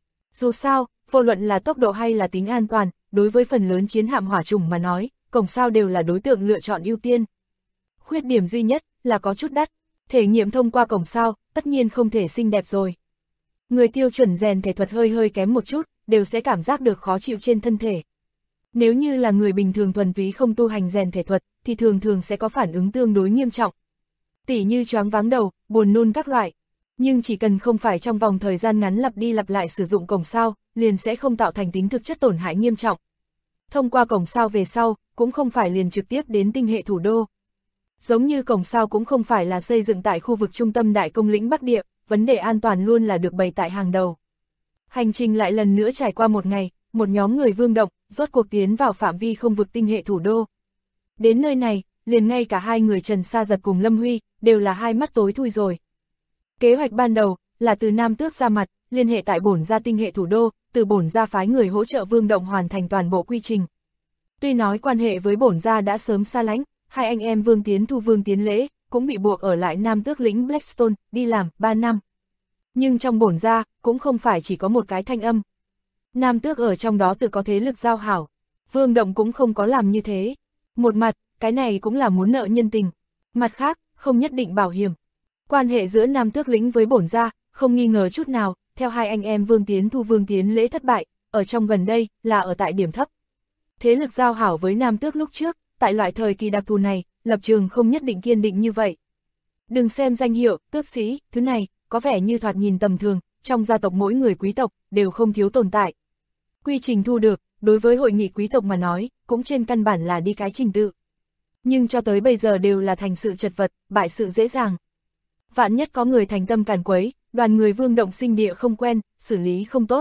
Dù sao, vô luận là tốc độ hay là tính an toàn, đối với phần lớn chiến hạm hỏa chủng mà nói, cổng sao đều là đối tượng lựa chọn ưu tiên. Khuyết điểm duy nhất là có chút đắt, thể nghiệm thông qua cổng sao, tất nhiên không thể xinh đẹp rồi. Người tiêu chuẩn rèn thể thuật hơi kém một chút, đều sẽ cảm giác được khó chịu trên thân thể. Nếu như là người bình thường thuần túy không tu hành rèn thể thuật, thì thường sẽ có phản ứng tương đối nghiêm trọng. Tỉ như choáng váng đầu, buồn nôn các loại. Nhưng chỉ cần không phải trong vòng thời gian ngắn lặp đi lặp lại sử dụng cổng sao, liền sẽ không tạo thành tính thực chất tổn hại nghiêm trọng. Thông qua cổng sao về sau, cũng không phải liền trực tiếp đến tinh hệ thủ đô. Giống như cổng sao cũng không phải là xây dựng tại khu vực trung tâm đại công lĩnh Bắc Địa, vấn đề an toàn luôn là được bày tại hàng đầu. Hành trình lại lần nữa trải qua một ngày, một nhóm người Vương Động, rốt cuộc tiến vào phạm vi không vực tinh hệ thủ đô. Đến nơi này, liền ngay cả hai người Trần Sa Giật cùng Lâm Huy, đều là hai mắt tối thui rồi. Kế hoạch ban đầu, là từ Nam Tước ra mặt, liên hệ tại bổn gia tinh hệ thủ đô, từ bổn gia phái người hỗ trợ Vương Động hoàn thành toàn bộ quy trình. Tuy nói quan hệ với bổn gia đã sớm xa lánh, hai anh em Vương Tiến Thu Vương Tiến Lễ, cũng bị buộc ở lại Nam Tước lĩnh Blackstone, đi làm 3 năm. Nhưng trong bổn gia, cũng không phải chỉ có một cái thanh âm. Nam Tước ở trong đó tự có thế lực giao hảo. Vương Động cũng không có làm như thế. Một mặt, cái này cũng là muốn nợ nhân tình. Mặt khác, không nhất định bảo hiểm. Quan hệ giữa Nam Tước lĩnh với bổn gia, không nghi ngờ chút nào, theo hai anh em Vương Tiến Thu Vương Tiến Lễ thất bại, ở trong gần đây, là ở tại điểm thấp. Thế lực giao hảo với Nam Tước lúc trước, tại loại thời kỳ đặc thù này, lập trường không nhất định kiên định như vậy. Đừng xem danh hiệu, tước sĩ, thứ này, có vẻ như thoạt nhìn tầm thường, trong gia tộc mỗi người quý tộc, đều không thiếu tồn tại. Quy trình thu được, đối với hội nghị quý tộc mà nói, cũng trên căn bản là đi cái trình tự. Nhưng cho tới bây giờ đều là thành sự chật vật, bại sự dễ dàng. Vạn nhất có người thành tâm càn quấy, đoàn người Vương Động sinh địa không quen, xử lý không tốt.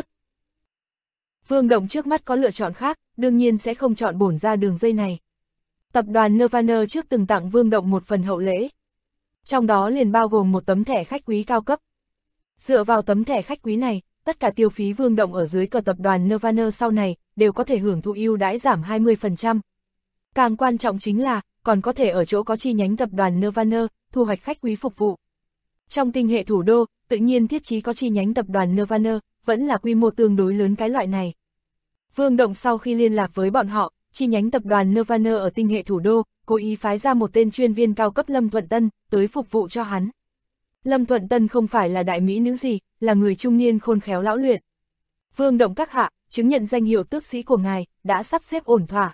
Vương Động trước mắt có lựa chọn khác, đương nhiên sẽ không chọn bổn ra đường dây này. Tập đoàn Nirvana trước từng tặng Vương Động một phần hậu lễ. Trong đó liền bao gồm một tấm thẻ khách quý cao cấp. Dựa vào tấm thẻ khách quý này, tất cả tiêu phí Vương Động ở dưới cờ tập đoàn Nirvana sau này, đều có thể hưởng thụ ưu đãi giảm 20%. Càng quan trọng chính là, còn có thể ở chỗ có chi nhánh tập đoàn Nirvana, thu hoạch khách quý phục vụ. Trong tinh hệ thủ đô, tự nhiên thiết chí có chi nhánh tập đoàn Nirvana, vẫn là quy mô tương đối lớn cái loại này. Vương Động sau khi liên lạc với bọn họ, chi nhánh tập đoàn Nirvana ở tinh hệ thủ đô, cố ý phái ra một tên chuyên viên cao cấp Lâm Thuận Tân, tới phục vụ cho hắn. Lâm Thuận Tân không phải là đại mỹ nữ gì, là người trung niên khôn khéo lão luyện. Vương Động các hạ, chứng nhận danh hiệu tước sĩ của ngài, đã sắp xếp ổn thỏa.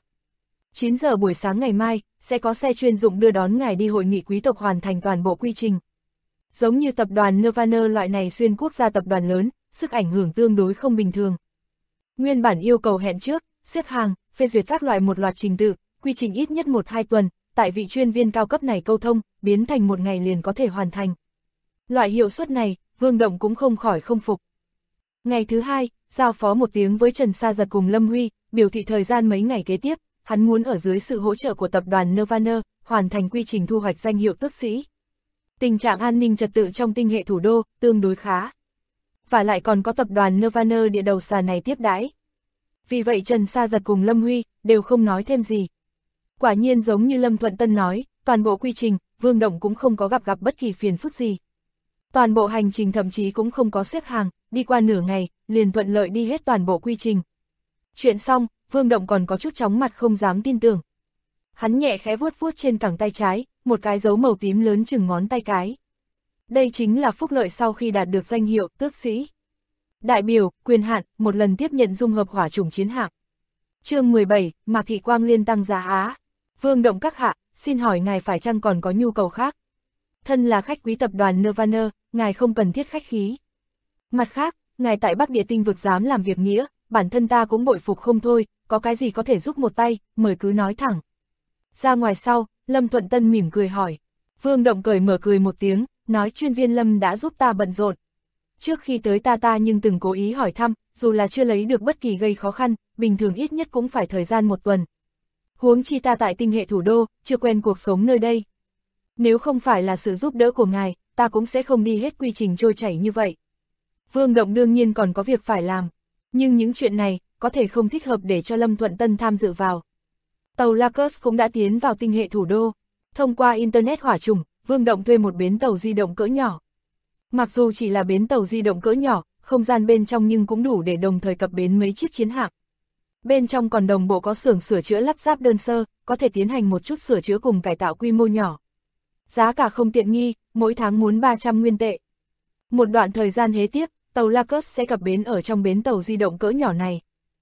9 giờ buổi sáng ngày mai, sẽ có xe chuyên dụng đưa đón ngài đi hội nghị quý tộc hoàn thành toàn bộ quy trình. Giống như tập đoàn Nirvana loại này xuyên quốc gia tập đoàn lớn, sức ảnh hưởng tương đối không bình thường. Nguyên bản yêu cầu hẹn trước, xếp hàng, phê duyệt các loại một loạt trình tự, quy trình ít nhất 1-2 tuần, tại vị chuyên viên cao cấp này câu thông, biến thành một ngày liền có thể hoàn thành. Loại hiệu suất này, Vương Động cũng không khỏi không phục. Ngày thứ hai, giao phó một tiếng với Trần Sa Giật cùng Lâm Huy, biểu thị thời gian mấy ngày kế tiếp, hắn muốn ở dưới sự hỗ trợ của tập đoàn Nirvana, hoàn thành quy trình thu hoạch danh hiệu tước sĩ. Tình trạng an ninh trật tự trong tinh hệ thủ đô, tương đối khá. Và lại còn có tập đoàn Nirvana địa đầu xà này tiếp đãi. Vì vậy Trần Sa Giật cùng Lâm Huy, đều không nói thêm gì. Quả nhiên giống như Lâm Thuận Tân nói, toàn bộ quy trình, Vương Động cũng không có gặp bất kỳ phiền phức gì. Toàn bộ hành trình thậm chí cũng không có xếp hàng, đi qua nửa ngày, liền thuận lợi đi hết toàn bộ quy trình. Chuyện xong, Vương Động còn có chút chóng mặt không dám tin tưởng. Hắn nhẹ khẽ vuốt vuốt trên cẳng tay trái, một cái dấu màu tím lớn chừng ngón tay cái. Đây chính là phúc lợi sau khi đạt được danh hiệu tước sĩ. Đại biểu, quyền hạn, một lần tiếp nhận dung hợp hỏa chủng chiến hạm. Chương 17, Mạc Thị Quang Liên tăng giá Á. Vương Động các hạ, xin hỏi ngài phải chăng còn có nhu cầu khác? Thân là khách quý tập đoàn Nirvana, ngài không cần thiết khách khí. Mặt khác, ngài tại Bắc Địa Tinh vực dám làm việc nghĩa, bản thân ta cũng bội phục không thôi, có cái gì có thể giúp một tay, mời cứ nói thẳng. Ra ngoài sau, Lâm Thuận Tân mỉm cười hỏi. Vương Động cởi mở cười một tiếng, nói chuyên viên Lâm đã giúp ta bận rộn. Trước khi tới ta nhưng từng cố ý hỏi thăm, dù là chưa lấy được bất kỳ gây khó khăn, bình thường ít nhất cũng phải thời gian 1 tuần. Huống chi ta tại tinh hệ thủ đô, chưa quen cuộc sống nơi đây. Nếu không phải là sự giúp đỡ của ngài, ta cũng sẽ không đi hết quy trình trôi chảy như vậy. Vương Động đương nhiên còn có việc phải làm, nhưng những chuyện này, có thể không thích hợp để cho Lâm Thuận Tân tham dự vào. Tàu Lacus cũng đã tiến vào tinh hệ thủ đô. Thông qua Internet hỏa trùng, Vương Động thuê một bến tàu di động cỡ nhỏ. Mặc dù chỉ là bến tàu di động cỡ nhỏ, không gian bên trong nhưng cũng đủ để đồng thời cập bến mấy chiếc chiến hạm. Bên trong còn đồng bộ có xưởng sửa chữa lắp ráp đơn sơ, có thể tiến hành một chút sửa chữa cùng cải tạo quy mô nhỏ. Giá cả không tiện nghi, mỗi tháng muốn 300 nguyên tệ. Một đoạn thời gian hế tiếp, tàu Lacus sẽ cập bến ở trong bến tàu di động cỡ nhỏ này.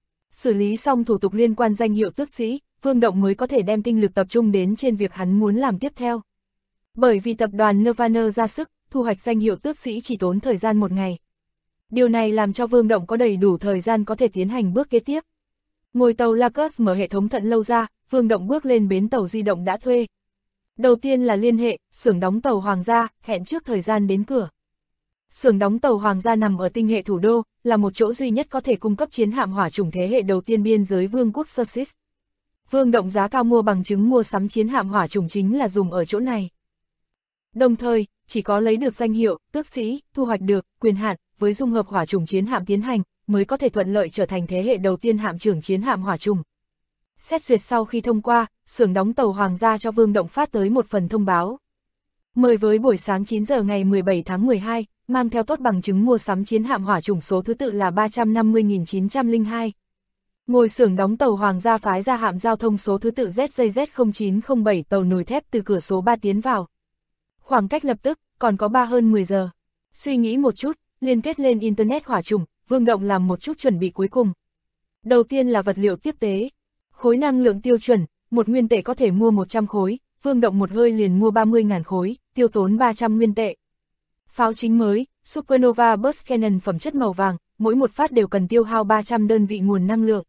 Xử lý xong thủ tục liên quan danh hiệu tước sĩ, Vương Động mới có thể đem tinh lực tập trung đến trên việc hắn muốn làm tiếp theo. Bởi vì tập đoàn Nirvana ra sức, thu hoạch danh hiệu tước sĩ chỉ tốn thời gian 1 ngày. Điều này làm cho Vương Động có đầy đủ thời gian có thể tiến hành bước kế tiếp. Ngồi tàu Lacus mở hệ thống thận lâu ra, Vương Động bước lên bến tàu di động đã thuê. Đầu tiên là liên hệ, xưởng đóng tàu Hoàng gia, hẹn trước thời gian đến cửa. Xưởng đóng tàu Hoàng gia nằm ở tinh hệ thủ đô, là một chỗ duy nhất có thể cung cấp chiến hạm hỏa chủng thế hệ đầu tiên biên giới vương quốc Sussex. Vương Động giá cao mua bằng chứng mua sắm chiến hạm hỏa chủng chính là dùng ở chỗ này. Đồng thời, chỉ có lấy được danh hiệu, tước sĩ, thu hoạch được, quyền hạn, với dung hợp hỏa chủng chiến hạm tiến hành, mới có thể thuận lợi trở thành thế hệ đầu tiên hạm trưởng chiến hạm hỏa chủng. Xét duyệt sau khi thông qua, xưởng đóng tàu Hoàng gia cho Vương Động phát tới một phần thông báo. Mời với buổi sáng 9 giờ ngày 17 tháng 12, mang theo tốt bằng chứng mua sắm chiến hạm hỏa chủng số thứ tự là 350.902. Ngôi xưởng đóng tàu Hoàng gia phái ra hạm giao thông số thứ tự ZJZ0907 tàu nồi thép từ cửa số 3 tiến vào. Khoảng cách lập tức, còn có hơn 10 giờ. Suy nghĩ một chút, liên kết lên Internet hỏa trùng, Vương Động làm một chút chuẩn bị cuối cùng. Đầu tiên là vật liệu tiếp tế. Khối năng lượng tiêu chuẩn, một nguyên tệ có thể mua 100 khối, Vương Động một hơi liền mua 30.000 khối, tiêu tốn 300 nguyên tệ. Pháo chính mới, Supernova Burst Cannon phẩm chất màu vàng, mỗi một phát đều cần tiêu hao 300 đơn vị nguồn năng lượng.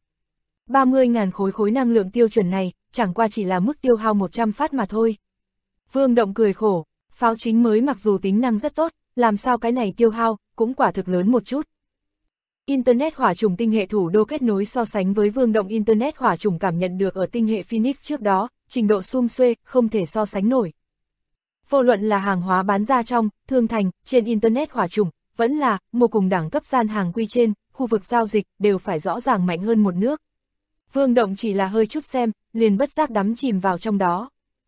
30.000 khối năng lượng tiêu chuẩn này, chẳng qua chỉ là mức tiêu hao 100 phát mà thôi. Vương Động cười khổ, pháo chính mới mặc dù tính năng rất tốt, làm sao cái này tiêu hao, cũng quả thực lớn một chút. Internet hỏa trùng tinh hệ thủ đô kết nối so sánh với Vương Động Internet hỏa trùng cảm nhận được ở tinh hệ Phoenix trước đó, trình độ sum xuê, không thể so sánh nổi. Vô luận là hàng hóa bán ra trong, thương thành, trên Internet hỏa trùng, vẫn là, mua cùng đẳng cấp gian hàng quy trên, khu vực giao dịch, đều phải rõ ràng mạnh hơn một nước. Vương Động chỉ là hơi chút xem, liền bất giác đắm chìm vào trong đó.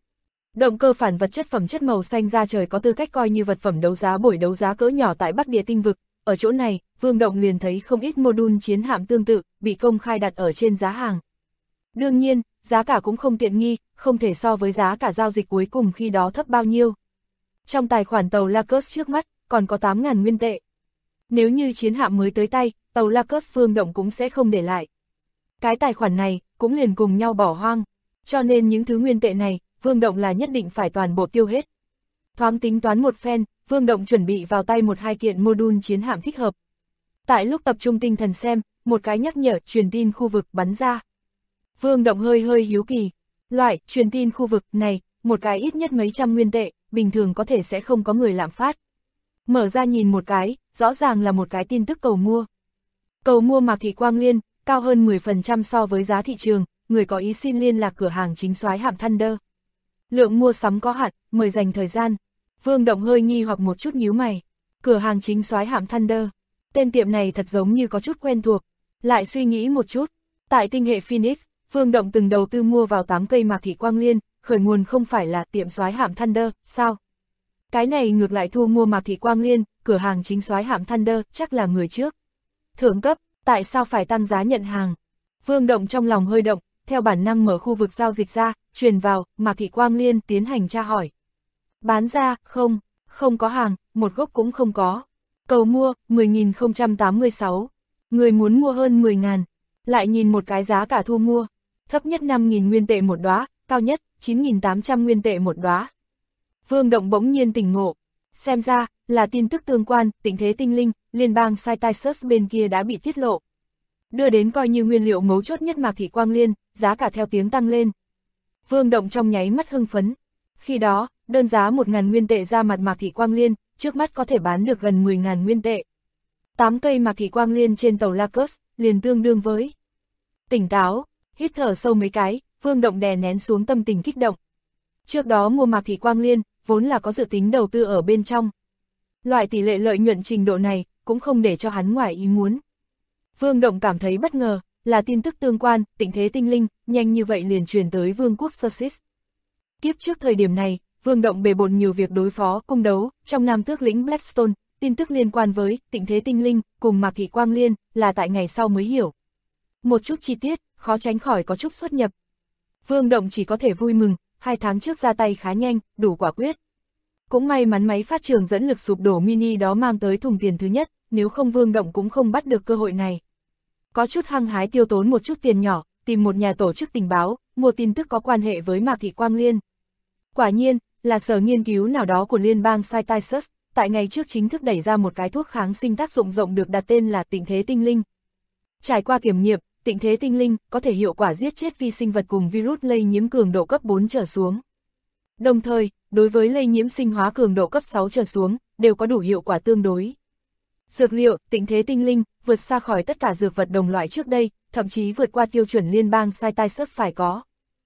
Động cơ phản vật chất phẩm chất màu xanh da trời có tư cách coi như vật phẩm đấu giá buổi đấu giá cỡ nhỏ tại Bắc Địa tinh vực, ở chỗ này, Vương Động liền thấy không ít module chiến hạm tương tự, bị công khai đặt ở trên giá hàng. Đương nhiên, giá cả cũng không tiện nghi, không thể so với giá cả giao dịch cuối cùng khi đó thấp bao nhiêu. Trong tài khoản tàu Lacus trước mắt, còn có 8.000 nguyên tệ. Nếu như chiến hạm mới tới tay, tàu Lacus Vương Động cũng sẽ không để lại. Cái tài khoản này, cũng liền cùng nhau bỏ hoang, cho nên những thứ nguyên tệ này, Vương Động là nhất định phải toàn bộ tiêu hết. Thoáng tính toán một phen, Vương Động chuẩn bị vào tay 1-2 kiện module chiến hạm thích hợp. Tại lúc tập trung tinh thần xem, một cái nhắc nhở truyền tin khu vực bắn ra. Vương Động hơi hiếu kỳ, loại truyền tin khu vực này, một cái ít nhất mấy trăm nguyên tệ, bình thường có thể sẽ không có người lạm phát. Mở ra nhìn một cái, rõ ràng là một cái tin tức cầu mua. Cầu mua Mạc Thị Quang Liên, cao hơn 10% so với giá thị trường, người có ý xin liên lạc cửa hàng chính soái hạm Thunder. Lượng mua sắm có hạn, mời dành thời gian. Vương Động hơi nghi hoặc một chút nhíu mày. Cửa hàng chính soái hạm Thunder. Tên tiệm này thật giống như có chút quen thuộc. Lại suy nghĩ một chút. Tại tinh hệ Phoenix, Vương Động từng đầu tư mua vào 8 cây Mạc Thị Quang Liên, khởi nguồn không phải là tiệm soái hạm Thunder, sao? Cái này ngược lại thu mua Mạc Thị Quang Liên, cửa hàng chính soái hạm Thunder, chắc là người trước. Thượng cấp, tại sao phải tăng giá nhận hàng? Vương Động trong lòng hơi động, theo bản năng mở khu vực giao dịch ra, truyền vào, Mạc Thị Quang Liên tiến hành tra hỏi. Bán ra, không có hàng, một gốc cũng không có. Cầu mua, 10.086. Người muốn mua hơn 10.000. Lại nhìn một cái giá cả thu mua. Thấp nhất 5.000 nguyên tệ một đóa, cao nhất, 9.800 nguyên tệ một đóa. Vương Động bỗng nhiên tỉnh ngộ. Xem ra, là tin tức tương quan, tịnh thế tinh linh, liên bang Cytisus bên kia đã bị tiết lộ. Đưa đến coi như nguyên liệu mấu chốt nhất Mạc Thị Quang Liên, giá cả theo tiếng tăng lên. Vương Động trong nháy mắt hưng phấn. Khi đó, đơn giá 1.000 nguyên tệ ra mặt Mạc Thị Quang Liên, trước mắt có thể bán được gần 10.000 nguyên tệ. 8 cây Mạc Thị Quang Liên trên tàu Lacus, liền tương đương với. Tỉnh táo, hít thở sâu mấy cái, Vương Động đè nén xuống tâm tình kích động. Trước đó mua Mạc Thị Quang Liên, vốn là có dự tính đầu tư ở bên trong. Loại tỷ lệ lợi nhuận trình độ này, cũng không để cho hắn ngoài ý muốn. Vương Động cảm thấy bất ngờ, là tin tức tương quan, tịnh thế tinh linh, nhanh như vậy liền truyền tới Vương quốc Sosis. Kiếp trước thời điểm này, Vương Động bề bộn nhiều việc đối phó, cung đấu, trong Nam Tước lĩnh Blackstone, tin tức liên quan với tịnh thế tinh linh, cùng Mạc Thị Quang Liên, là tại ngày sau mới hiểu. Một chút chi tiết, khó tránh khỏi có chút xuất nhập. Vương Động chỉ có thể vui mừng, 2 tháng trước ra tay khá nhanh, đủ quả quyết. Cũng may mắn máy phát trường dẫn lực sụp đổ mini đó mang tới thùng tiền thứ nhất, nếu không Vương Động cũng không bắt được cơ hội này. Có chút hăng hái tiêu tốn một chút tiền nhỏ, tìm một nhà tổ chức tình báo, mua tin tức có quan hệ với Mạc Thị Quang Liên. Quả nhiên, là sở nghiên cứu nào đó của liên bang Cytisus, tại ngày trước chính thức đẩy ra một cái thuốc kháng sinh tác dụng rộng được đặt tên là tịnh thế tinh linh. Trải qua kiểm nghiệm, tịnh thế tinh linh có thể hiệu quả giết chết vi sinh vật cùng virus lây nhiễm cường độ cấp 4 trở xuống. Đồng thời, đối với lây nhiễm sinh hóa cường độ cấp 6 trở xuống, đều có đủ hiệu quả tương đối. Dược liệu, tịnh thế tinh linh, vượt xa khỏi tất cả dược vật đồng loại trước đây, thậm chí vượt qua tiêu chuẩn liên bang Cytisus phải có.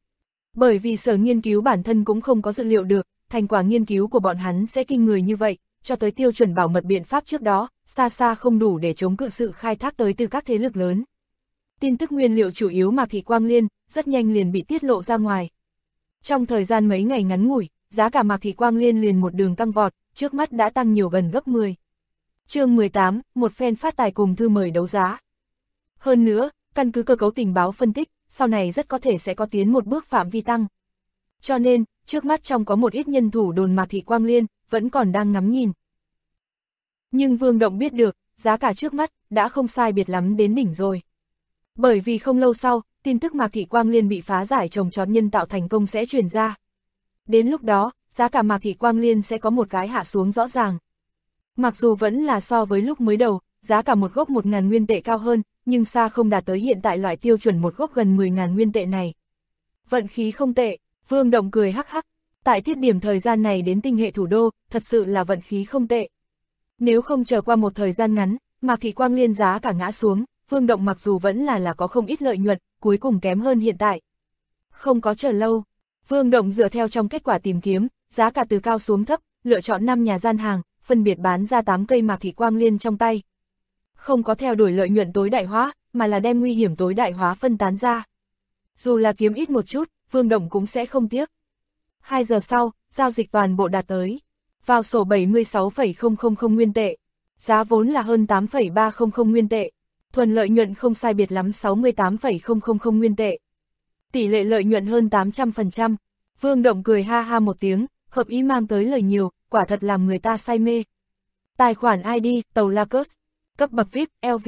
Bởi vì sở nghiên cứu bản thân cũng không có dự liệu được, thành quả nghiên cứu của bọn hắn sẽ kinh người như vậy, cho tới tiêu chuẩn bảo mật biện pháp trước đó, xa xa không đủ để chống cự sự khai thác tới từ các thế lực lớn. Tin tức nguyên liệu chủ yếu Mạc Thị Quang Liên, rất nhanh liền bị tiết lộ ra ngoài. Trong thời gian mấy ngày ngắn ngủi, giá cả Mạc Thị Quang Liên liền một đường tăng vọt, trước mắt đã tăng nhiều gần gấp 10. Chương 18, một phen phát tài cùng thư mời đấu giá. Hơn nữa, căn cứ cơ cấu tình báo phân tích, sau này rất có thể sẽ có tiến một bước phạm vi tăng. Cho nên, trước mắt trong có một ít nhân thủ đồn Mạc Thị Quang Liên, vẫn còn đang ngắm nhìn. Nhưng Vương Động biết được, giá cả trước mắt, đã không sai biệt lắm đến đỉnh rồi. Bởi vì không lâu sau, tin tức Mạc Thị Quang Liên bị phá giải trồng trọt nhân tạo thành công sẽ truyền ra. Đến lúc đó, giá cả Mạc Thị Quang Liên sẽ có một cái hạ xuống rõ ràng. Mặc dù vẫn là so với lúc mới đầu, giá cả một gốc 1.000 nguyên tệ cao hơn, nhưng xa không đạt tới hiện tại loại tiêu chuẩn một gốc gần 10.000 nguyên tệ này. Vận khí không tệ, Vương Động cười hắc hắc, tại tiết điểm thời gian này đến tinh hệ thủ đô, thật sự là vận khí không tệ. Nếu không chờ qua một thời gian ngắn, Mạc Thị Quang Liên giá cả ngã xuống, Vương Động mặc dù vẫn là có không ít lợi nhuận, cuối cùng kém hơn hiện tại. Không có chờ lâu, Vương Động dựa theo trong kết quả tìm kiếm, giá cả từ cao xuống thấp, lựa chọn 5 nhà gian hàng, phân biệt bán ra 8 cây Mạc Thị Quang Liên trong tay. Không có theo đuổi lợi nhuận tối đại hóa, mà là đem nguy hiểm tối đại hóa phân tán ra. Dù là kiếm ít một chút, Vương Động cũng sẽ không tiếc. 2 giờ sau, giao dịch toàn bộ đạt tới. Vào sổ 76,000 nguyên tệ. Giá vốn là hơn 8,300 nguyên tệ. Thuần lợi nhuận không sai biệt lắm 68,000 nguyên tệ. Tỷ lệ lợi nhuận hơn 800%. Vương Động cười ha ha một tiếng, hợp ý mang tới lời nhiều, quả thật làm người ta say mê. Tài khoản ID, tàu Lacus. Cấp bậc VIP, LV,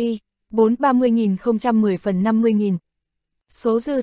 430.010/50.000. Số dư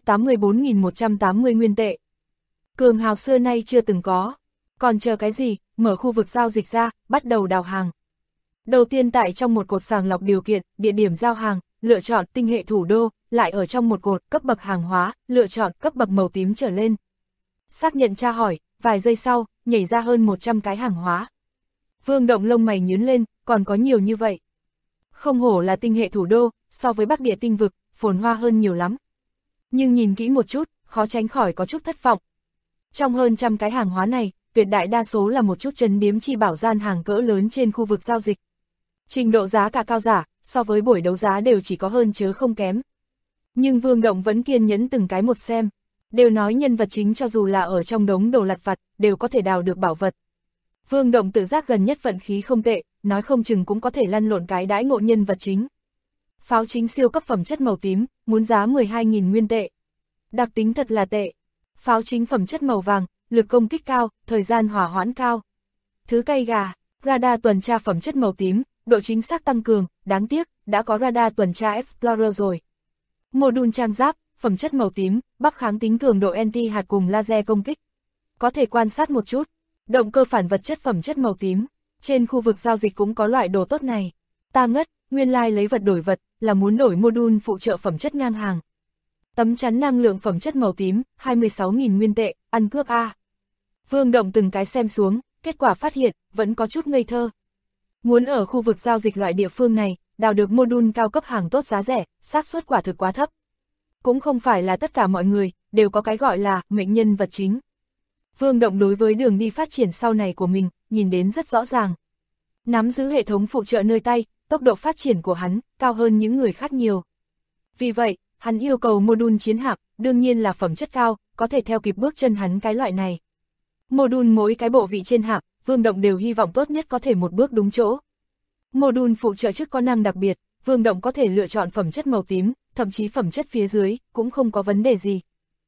84.180 nguyên tệ. Cường hào xưa nay chưa từng có. Còn chờ cái gì, mở khu vực giao dịch ra, bắt đầu đào hàng. Đầu tiên tại trong một cột sàng lọc điều kiện, địa điểm giao hàng, lựa chọn tinh hệ thủ đô, lại ở trong một cột cấp bậc hàng hóa, lựa chọn cấp bậc màu tím trở lên. Xác nhận tra hỏi, vài giây sau, nhảy ra hơn 100 cái hàng hóa. Vương Động lông mày nhướng lên, còn có nhiều như vậy. Không hổ là tinh hệ thủ đô, so với Bắc Địa tinh vực, phồn hoa hơn nhiều lắm. Nhưng nhìn kỹ một chút, khó tránh khỏi có chút thất vọng. Trong hơn trăm cái hàng hóa này, tuyệt đại đa số là một chút trấn điếm chi bảo gian hàng cỡ lớn trên khu vực giao dịch. Trình độ giá cả cao giả, so với buổi đấu giá đều chỉ có hơn chớ không kém. Nhưng Vương Động vẫn kiên nhẫn từng cái một xem. Đều nói nhân vật chính cho dù là ở trong đống đồ lặt vặt, đều có thể đào được bảo vật. Vương Động tự giác gần nhất vận khí không tệ, nói không chừng cũng có thể lăn lộn cái đãi ngộ nhân vật chính. Pháo chính siêu cấp phẩm chất màu tím, muốn giá 12.000 nguyên tệ. Đặc tính thật là tệ. Pháo chính phẩm chất màu vàng, lực công kích cao, thời gian hỏa hoãn cao. Thứ cây gà, radar tuần tra phẩm chất màu tím, độ chính xác tăng cường, đáng tiếc, đã có radar tuần tra Explorer rồi. Module trang giáp, phẩm chất màu tím, bắp kháng tính cường độ anti-hạt cùng laser công kích. Có thể quan sát một chút. Động cơ phản vật chất phẩm chất màu tím, trên khu vực giao dịch cũng có loại đồ tốt này. Ta ngất, nguyên lai lấy vật đổi vật, là muốn đổi module phụ trợ phẩm chất ngang hàng. Tấm chắn năng lượng phẩm chất màu tím, 26.000 nguyên tệ, ăn cướp A. Vương Động từng cái xem xuống, kết quả phát hiện, vẫn có chút ngây thơ. Muốn ở khu vực giao dịch loại địa phương này, đào được module cao cấp hàng tốt giá rẻ, xác suất quả thực quá thấp. Cũng không phải là tất cả mọi người, đều có cái gọi là mệnh nhân vật chính. Vương Động đối với đường đi phát triển sau này của mình, nhìn đến rất rõ ràng. Nắm giữ hệ thống phụ trợ nơi tay, tốc độ phát triển của hắn, cao hơn những người khác nhiều. Vì vậy, hắn yêu cầu module chiến hạm, đương nhiên là phẩm chất cao, có thể theo kịp bước chân hắn cái loại này. Module mỗi cái bộ vị trên hạm, Vương Động đều hy vọng tốt nhất có thể một bước đúng chỗ. Module phụ trợ chức có năng đặc biệt, Vương Động có thể lựa chọn phẩm chất màu tím, thậm chí phẩm chất phía dưới, cũng không có vấn đề gì.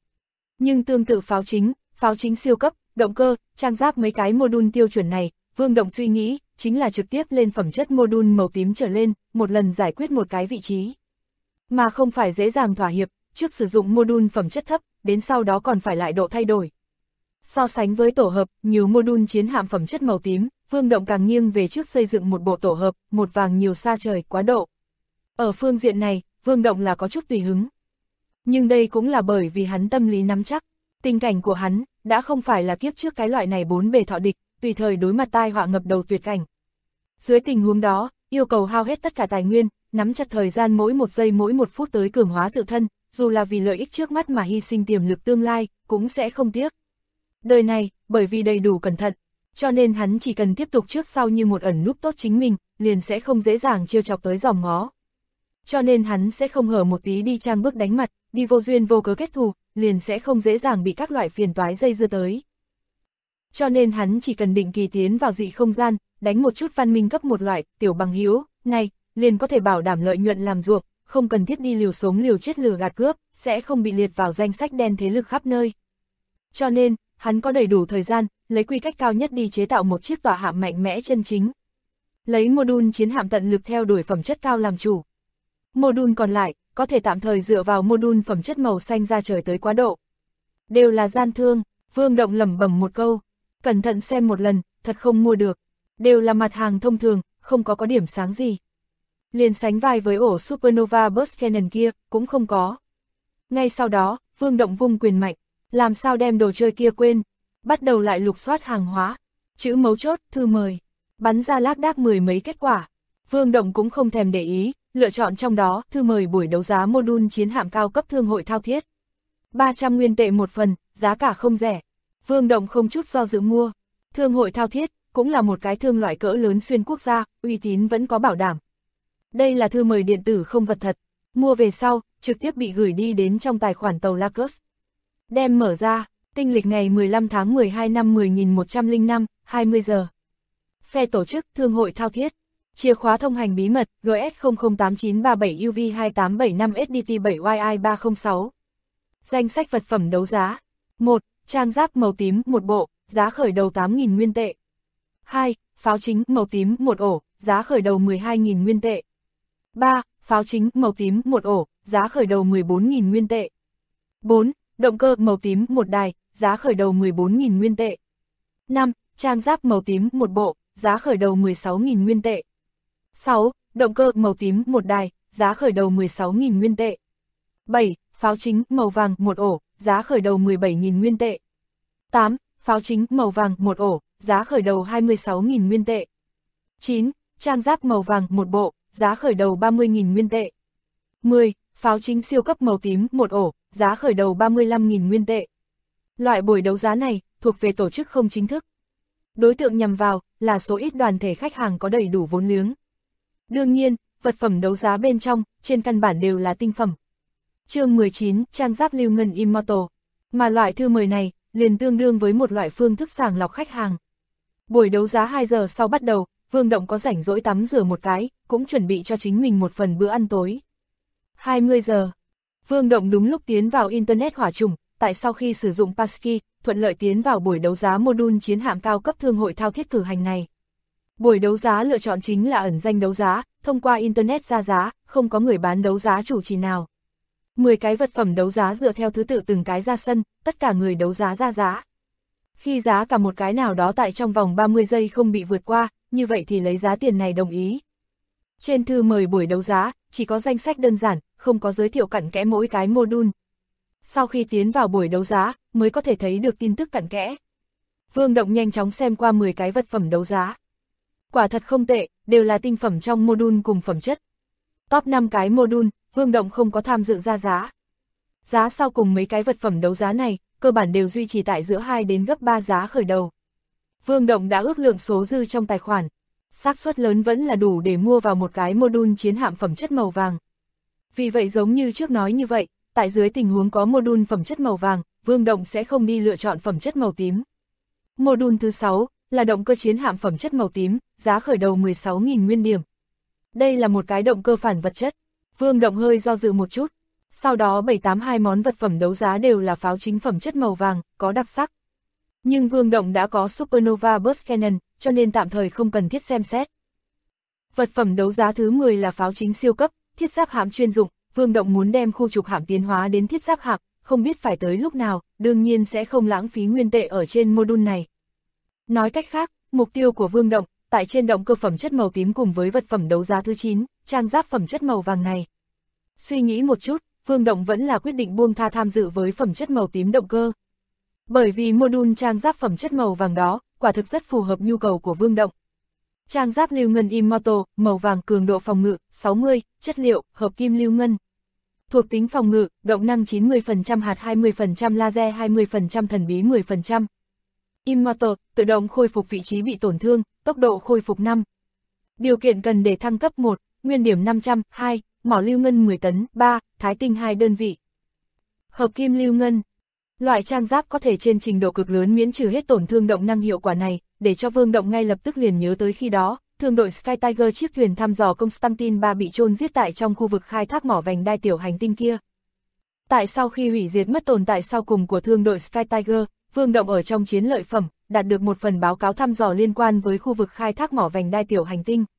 Nhưng tương tự pháo chính siêu cấp, động cơ, trang giáp mấy cái module tiêu chuẩn này, Vương Động suy nghĩ, chính là trực tiếp lên phẩm chất module màu tím trở lên, một lần giải quyết một cái vị trí. Mà không phải dễ dàng thỏa hiệp, trước sử dụng module phẩm chất thấp, đến sau đó còn phải lại độ thay đổi. So sánh với tổ hợp, nhiều module chiến hạm phẩm chất màu tím, Vương Động càng nghiêng về trước xây dựng một bộ tổ hợp, một vàng nhiều xa trời, quá độ. Ở phương diện này, Vương Động là có chút tùy hứng. Nhưng đây cũng là bởi vì hắn tâm lý nắm chắc, tình cảnh của hắn, đã không phải là kiếp trước cái loại này bốn bề thọ địch, tùy thời đối mặt tai họa ngập đầu tuyệt cảnh. Dưới tình huống đó, yêu cầu hao hết tất cả tài nguyên, nắm chặt thời gian mỗi một giây mỗi một phút tới cường hóa tự thân, dù là vì lợi ích trước mắt mà hy sinh tiềm lực tương lai, cũng sẽ không tiếc. Đời này, bởi vì đầy đủ cẩn thận, cho nên hắn chỉ cần tiếp tục trước sau như một ẩn núp tốt chính mình, liền sẽ không dễ dàng trêu chọc tới dòm ngó. Cho nên hắn sẽ không hở một tí đi trang bước đánh mặt, đi vô duyên vô cớ kết thù, liền sẽ không dễ dàng bị các loại phiền toái dây dưa tới. Cho nên hắn chỉ cần định kỳ tiến vào dị không gian, đánh một chút văn minh cấp một loại, tiểu bằng hữu, này, liền có thể bảo đảm lợi nhuận làm ruộng, không cần thiết đi liều sống liều chết lừa gạt cướp, sẽ không bị liệt vào danh sách đen thế lực khắp nơi. Cho nên, hắn có đầy đủ thời gian, lấy quy cách cao nhất đi chế tạo một chiếc tòa hạm mạnh mẽ chân chính. Lấy module chiến hạm tận lực theo đuổi phẩm chất cao làm chủ. Module còn lại, có thể tạm thời dựa vào module phẩm chất màu xanh ra trời tới quá độ. Đều là gian thương, Vương Động lẩm bẩm một câu. Cẩn thận xem một lần, thật không mua được. Đều là mặt hàng thông thường, không có điểm sáng gì. Liền sánh vai với ổ Supernova Burst Cannon kia, cũng không có. Ngay sau đó, Vương Động vung quyền mạnh, làm sao đem đồ chơi kia quên, bắt đầu lại lục soát hàng hóa. Chữ mấu chốt, thư mời, bắn ra lác đác 10 mấy kết quả. Vương Động cũng không thèm để ý, lựa chọn trong đó, thư mời buổi đấu giá module chiến hạm cao cấp thương hội thao thiết. 300 nguyên tệ một phần, giá cả không rẻ. Vương Động không chút do dự mua. Thương hội thao thiết, cũng là một cái thương loại cỡ lớn xuyên quốc gia, uy tín vẫn có bảo đảm. Đây là thư mời điện tử không vật thật, mua về sau, trực tiếp bị gửi đi đến trong tài khoản tàu Lacus. Đem mở ra, tinh lịch ngày 15 tháng 12 năm 10.105, 20 giờ. Phe tổ chức Thương hội thao thiết. Chìa khóa thông hành bí mật GS008937UV2875SDT7YI306. Danh sách vật phẩm đấu giá. 1. Trang giáp màu tím một bộ, giá khởi đầu 8.000 nguyên tệ. 2. Pháo chính màu tím một ổ, giá khởi đầu 12.000 nguyên tệ. 3. Pháo chính màu tím một ổ, giá khởi đầu 14.000 nguyên tệ. 4. Động cơ màu tím một đài, giá khởi đầu 14.000 nguyên tệ. 5. Trang giáp màu tím một bộ, giá khởi đầu 16.000 nguyên tệ. 6. Động cơ màu tím một đài, giá khởi đầu 16.000 nguyên tệ. 7. Pháo chính màu vàng một ổ, giá khởi đầu 17.000 nguyên tệ. 8. Pháo chính màu vàng một ổ, giá khởi đầu 26.000 nguyên tệ. 9. Trang giáp màu vàng một bộ, giá khởi đầu 30.000 nguyên tệ. 10. Pháo chính siêu cấp màu tím một ổ, giá khởi đầu 35.000 nguyên tệ. Loại buổi đấu giá này, thuộc về tổ chức không chính thức. Đối tượng nhằm vào, là số ít đoàn thể khách hàng có đầy đủ vốn liếng. Đương nhiên, vật phẩm đấu giá bên trong, trên căn bản đều là tinh phẩm. Chương 19, trang giáp lưu ngân Immortal. Mà loại thư mời này, liền tương đương với một loại phương thức sàng lọc khách hàng. Buổi đấu giá 2 giờ sau bắt đầu, Vương Động có rảnh rỗi tắm rửa một cái, cũng chuẩn bị cho chính mình một phần bữa ăn tối. 20 giờ. Vương Động đúng lúc tiến vào Internet hỏa trùng, tại sau khi sử dụng passkey, thuận lợi tiến vào buổi đấu giá module chiến hạm cao cấp thương hội thao thiết cử hành này. Buổi đấu giá lựa chọn chính là ẩn danh đấu giá, thông qua Internet ra giá, không có người bán đấu giá chủ trì nào. 10 cái vật phẩm đấu giá dựa theo thứ tự từng cái ra sân, tất cả người đấu giá ra giá. Khi giá cả một cái nào đó tại trong vòng 30 giây không bị vượt qua, như vậy thì lấy giá tiền này đồng ý. Trên thư mời buổi đấu giá, chỉ có danh sách đơn giản, không có giới thiệu cặn kẽ mỗi cái module. Sau khi tiến vào buổi đấu giá, mới có thể thấy được tin tức cặn kẽ. Vương Động nhanh chóng xem qua 10 cái vật phẩm đấu giá. Quả thật không tệ, đều là tinh phẩm trong module cùng phẩm chất. Top 5 cái module, Vương Động không có tham dự ra giá. Giá sau cùng mấy cái vật phẩm đấu giá này, cơ bản đều duy trì tại giữa 2 đến gấp 3 giá khởi đầu. Vương Động đã ước lượng số dư trong tài khoản. Xác suất lớn vẫn là đủ để mua vào một cái module chiến hạm phẩm chất màu vàng. Vì vậy giống như trước nói như vậy, tại dưới tình huống có module phẩm chất màu vàng, Vương Động sẽ không đi lựa chọn phẩm chất màu tím. Module thứ 6 là động cơ chiến hạm phẩm chất màu tím, giá khởi đầu 16.000 nguyên điểm. Đây là một cái động cơ phản vật chất. Vương Động hơi do dự một chút. Sau đó 782 món vật phẩm đấu giá đều là pháo chính phẩm chất màu vàng, có đặc sắc. Nhưng Vương Động đã có Supernova Burst Cannon, cho nên tạm thời không cần thiết xem xét. Vật phẩm đấu giá thứ 10 là pháo chính siêu cấp, thiết giáp hạm chuyên dụng. Vương Động muốn đem khu trục hạm tiến hóa đến thiết giáp hạm, không biết phải tới lúc nào, đương nhiên sẽ không lãng phí nguyên tệ ở trên module này. Nói cách khác, mục tiêu của Vương Động, tại trên động cơ phẩm chất màu tím cùng với vật phẩm đấu giá thứ 9, trang giáp phẩm chất màu vàng này. Suy nghĩ một chút, Vương Động vẫn là quyết định buông tha tham dự với phẩm chất màu tím động cơ. Bởi vì module trang giáp phẩm chất màu vàng đó, quả thực rất phù hợp nhu cầu của Vương Động. Trang giáp lưu ngân Immortal, màu vàng cường độ phòng ngự, 60, chất liệu, hợp kim lưu ngân. Thuộc tính phòng ngự, động năng 90%, hạt 20%, laser 20%, thần bí 10%. Immortal, tự động khôi phục vị trí bị tổn thương, tốc độ khôi phục 5. Điều kiện cần để thăng cấp 1, nguyên điểm 500, 2, mỏ lưu ngân 10 tấn, 3, thái tinh 2 đơn vị. Hợp kim lưu ngân. Loại trang giáp có thể trên trình độ cực lớn miễn trừ hết tổn thương động năng hiệu quả này, để cho Vương Động ngay lập tức liền nhớ tới khi đó, thương đội Sky Tiger chiếc thuyền thăm dò Constantine 3 bị chôn giết tại trong khu vực khai thác mỏ vành đai tiểu hành tinh kia. Tại sau khi hủy diệt mất tồn tại sau cùng của thương đội Sky Tiger, Vương Động ở trong chiến lợi phẩm, đạt được một phần báo cáo thăm dò liên quan với khu vực khai thác mỏ vành đai tiểu hành tinh.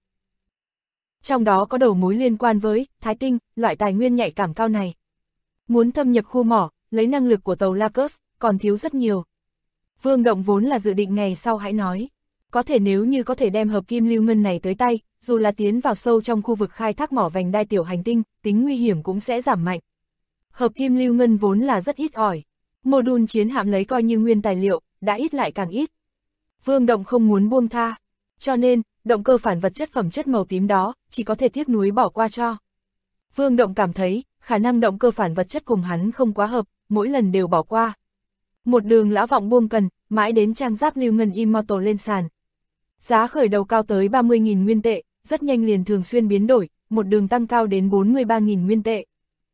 Trong đó có đầu mối liên quan với Thái Tinh, loại tài nguyên nhạy cảm cao này. Muốn thâm nhập khu mỏ, lấy năng lực của tàu Lacus, còn thiếu rất nhiều. Vương Động vốn là dự định ngày sau hãy nói. Có thể nếu như có thể đem hợp kim lưu ngân này tới tay, dù là tiến vào sâu trong khu vực khai thác mỏ vành đai tiểu hành tinh, tính nguy hiểm cũng sẽ giảm mạnh. Hợp kim lưu ngân vốn là rất ít ỏi. Mô đun chiến hạm lấy coi như nguyên tài liệu, đã ít lại càng ít. Vương Động không muốn buông tha. Cho nên, động cơ phản vật chất phẩm chất màu tím đó, chỉ có thể tiếc nuối bỏ qua cho. Vương Động cảm thấy, khả năng động cơ phản vật chất cùng hắn không quá hợp, mỗi lần đều bỏ qua. Một đường lão vọng buông cần, mãi đến trang giáp lưu ngân Immortal lên sàn. Giá khởi đầu cao tới 30.000 nguyên tệ, rất nhanh liền thường xuyên biến đổi, một đường tăng cao đến 43.000 nguyên tệ.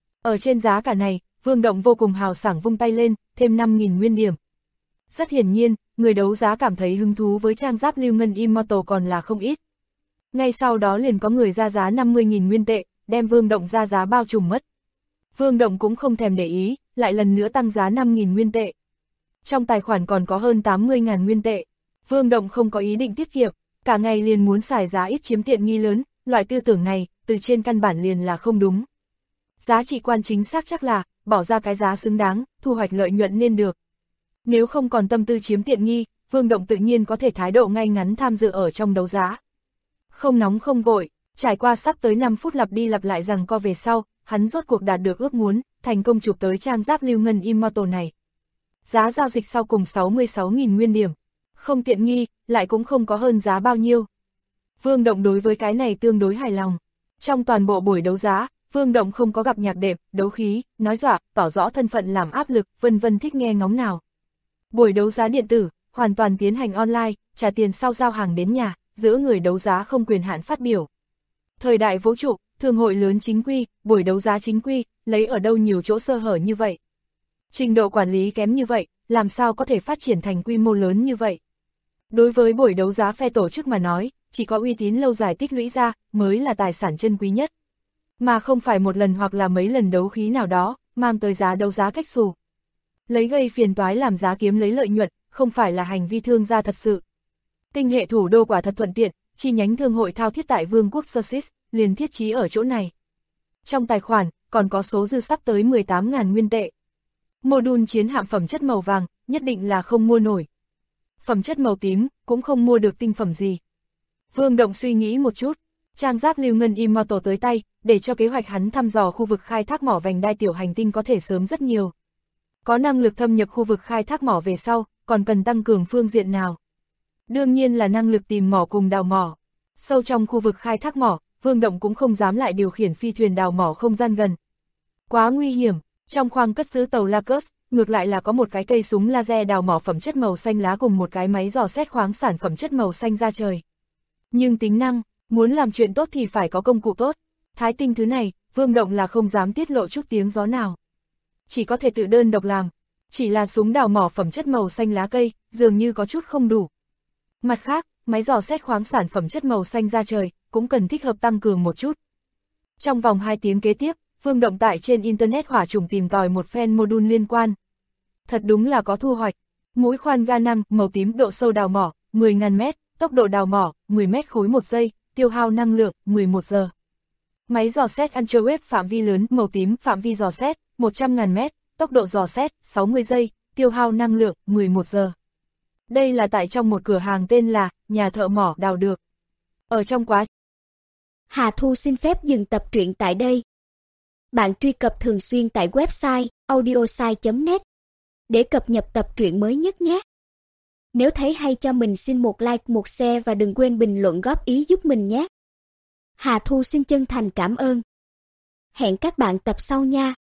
Ở trên giá cả này, Vương Động vô cùng hào sảng vung tay lên, thêm 5.000 nguyên điểm. Rất hiển nhiên, người đấu giá cảm thấy hứng thú với trang giáp lưu ngân Immortal còn là không ít. Ngay sau đó liền có người ra giá 50.000 nguyên tệ, đem Vương Động ra giá bao trùm mất. Vương Động cũng không thèm để ý, lại lần nữa tăng giá 5.000 nguyên tệ. Trong tài khoản còn có hơn 80.000 nguyên tệ. Vương Động không có ý định tiết kiệm, cả ngày liền muốn xài giá ít chiếm tiện nghi lớn, loại tư tưởng này, từ trên căn bản liền là không đúng. Giá trị quan chính xác chắc là, bỏ ra cái giá xứng đáng, thu hoạch lợi nhuận nên được. Nếu không còn tâm tư chiếm tiện nghi, Vương Động tự nhiên có thể thái độ ngay ngắn tham dự ở trong đấu giá. Không nóng không vội, trải qua sắp tới 5 phút lặp đi lặp lại rằng co về sau, hắn rốt cuộc đạt được ước muốn, thành công chụp tới trang giáp lưu ngân Immortal này. Giá giao dịch sau cùng 66.000 nguyên điểm. Không tiện nghi, lại cũng không có hơn giá bao nhiêu. Vương Động đối với cái này tương đối hài lòng. Trong toàn bộ buổi đấu giá, Vương Động không có gặp nhạc đệm, đấu khí, nói dọa, tỏ rõ thân phận làm áp lực, vân vân thích nghe ngóng nào. Buổi đấu giá điện tử, hoàn toàn tiến hành online, trả tiền sau giao hàng đến nhà, giữa người đấu giá không quyền hạn phát biểu. Thời đại vũ trụ, thương hội lớn chính quy, buổi đấu giá chính quy, lấy ở đâu nhiều chỗ sơ hở như vậy. Trình độ quản lý kém như vậy, làm sao có thể phát triển thành quy mô lớn như vậy. Đối với buổi đấu giá phe tổ chức mà nói, chỉ có uy tín lâu dài tích lũy ra, mới là tài sản chân quý nhất. Mà không phải một lần hoặc là mấy lần đấu khí nào đó, mang tới giá đấu giá cách xù. Lấy gây phiền toái làm giá kiếm lấy lợi nhuận, không phải là hành vi thương gia thật sự. Tinh hệ thủ đô quả thật thuận tiện, chi nhánh thương hội thao thiết tại Vương quốc Sursis, liền thiết trí ở chỗ này. Trong tài khoản, còn có số dư sắp tới 18.000 nguyên tệ. Mô đun chiến hạm phẩm chất màu vàng, nhất định là không mua nổi. Phẩm chất màu tím, cũng không mua được tinh phẩm gì. Vương Động suy nghĩ một chút, trang giáp lưu ngân Immortal tới tay, để cho kế hoạch hắn thăm dò khu vực khai thác mỏ vành đai tiểu hành tinh có thể sớm rất nhiều. Có năng lực thâm nhập khu vực khai thác mỏ về sau, còn cần tăng cường phương diện nào? Đương nhiên là năng lực tìm mỏ cùng đào mỏ. Sâu trong khu vực khai thác mỏ, Vương Động cũng không dám lại điều khiển phi thuyền đào mỏ không gian gần. Quá nguy hiểm, trong khoang cất giữ tàu Lacus, ngược lại là có một cái cây súng laser đào mỏ phẩm chất màu xanh lá cùng một cái máy dò xét khoáng sản phẩm chất màu xanh ra trời. Nhưng tính năng, muốn làm chuyện tốt thì phải có công cụ tốt. Thái tinh thứ này, Vương Động là không dám tiết lộ chút tiếng gió nào. Chỉ có thể tự đơn độc làm. Chỉ là súng đào mỏ phẩm chất màu xanh lá cây, dường như có chút không đủ. Mặt khác, máy dò xét khoáng sản phẩm chất màu xanh ra trời, cũng cần thích hợp tăng cường một chút. Trong vòng 2 tiếng kế tiếp, Vương Động tại trên Internet hỏa trùng tìm tòi một phen mô đun liên quan. Thật đúng là có thu hoạch. Mũi khoan ga năng, màu tím độ sâu đào mỏ, 10.000 mét, tốc độ đào mỏ, 10 mét khối một giây, tiêu hao năng lượng, 11 giờ. Máy dò xét ultrawave phạm vi lớn, màu tím, phạm vi dò xét, 100.000 mét, tốc độ dò xét, 60 giây, tiêu hao năng lượng, 11 giờ. Đây là tại trong một cửa hàng tên là Nhà thợ mỏ đào được. Ở trong quá Hà Thu xin phép dừng tập truyện tại đây. Bạn truy cập thường xuyên tại website audiosai.net để cập nhật tập truyện mới nhất nhé. Nếu thấy hay cho mình xin một like, một share và đừng quên bình luận góp ý giúp mình nhé. Hà Thu xin chân thành cảm ơn. Hẹn các bạn tập sau nha.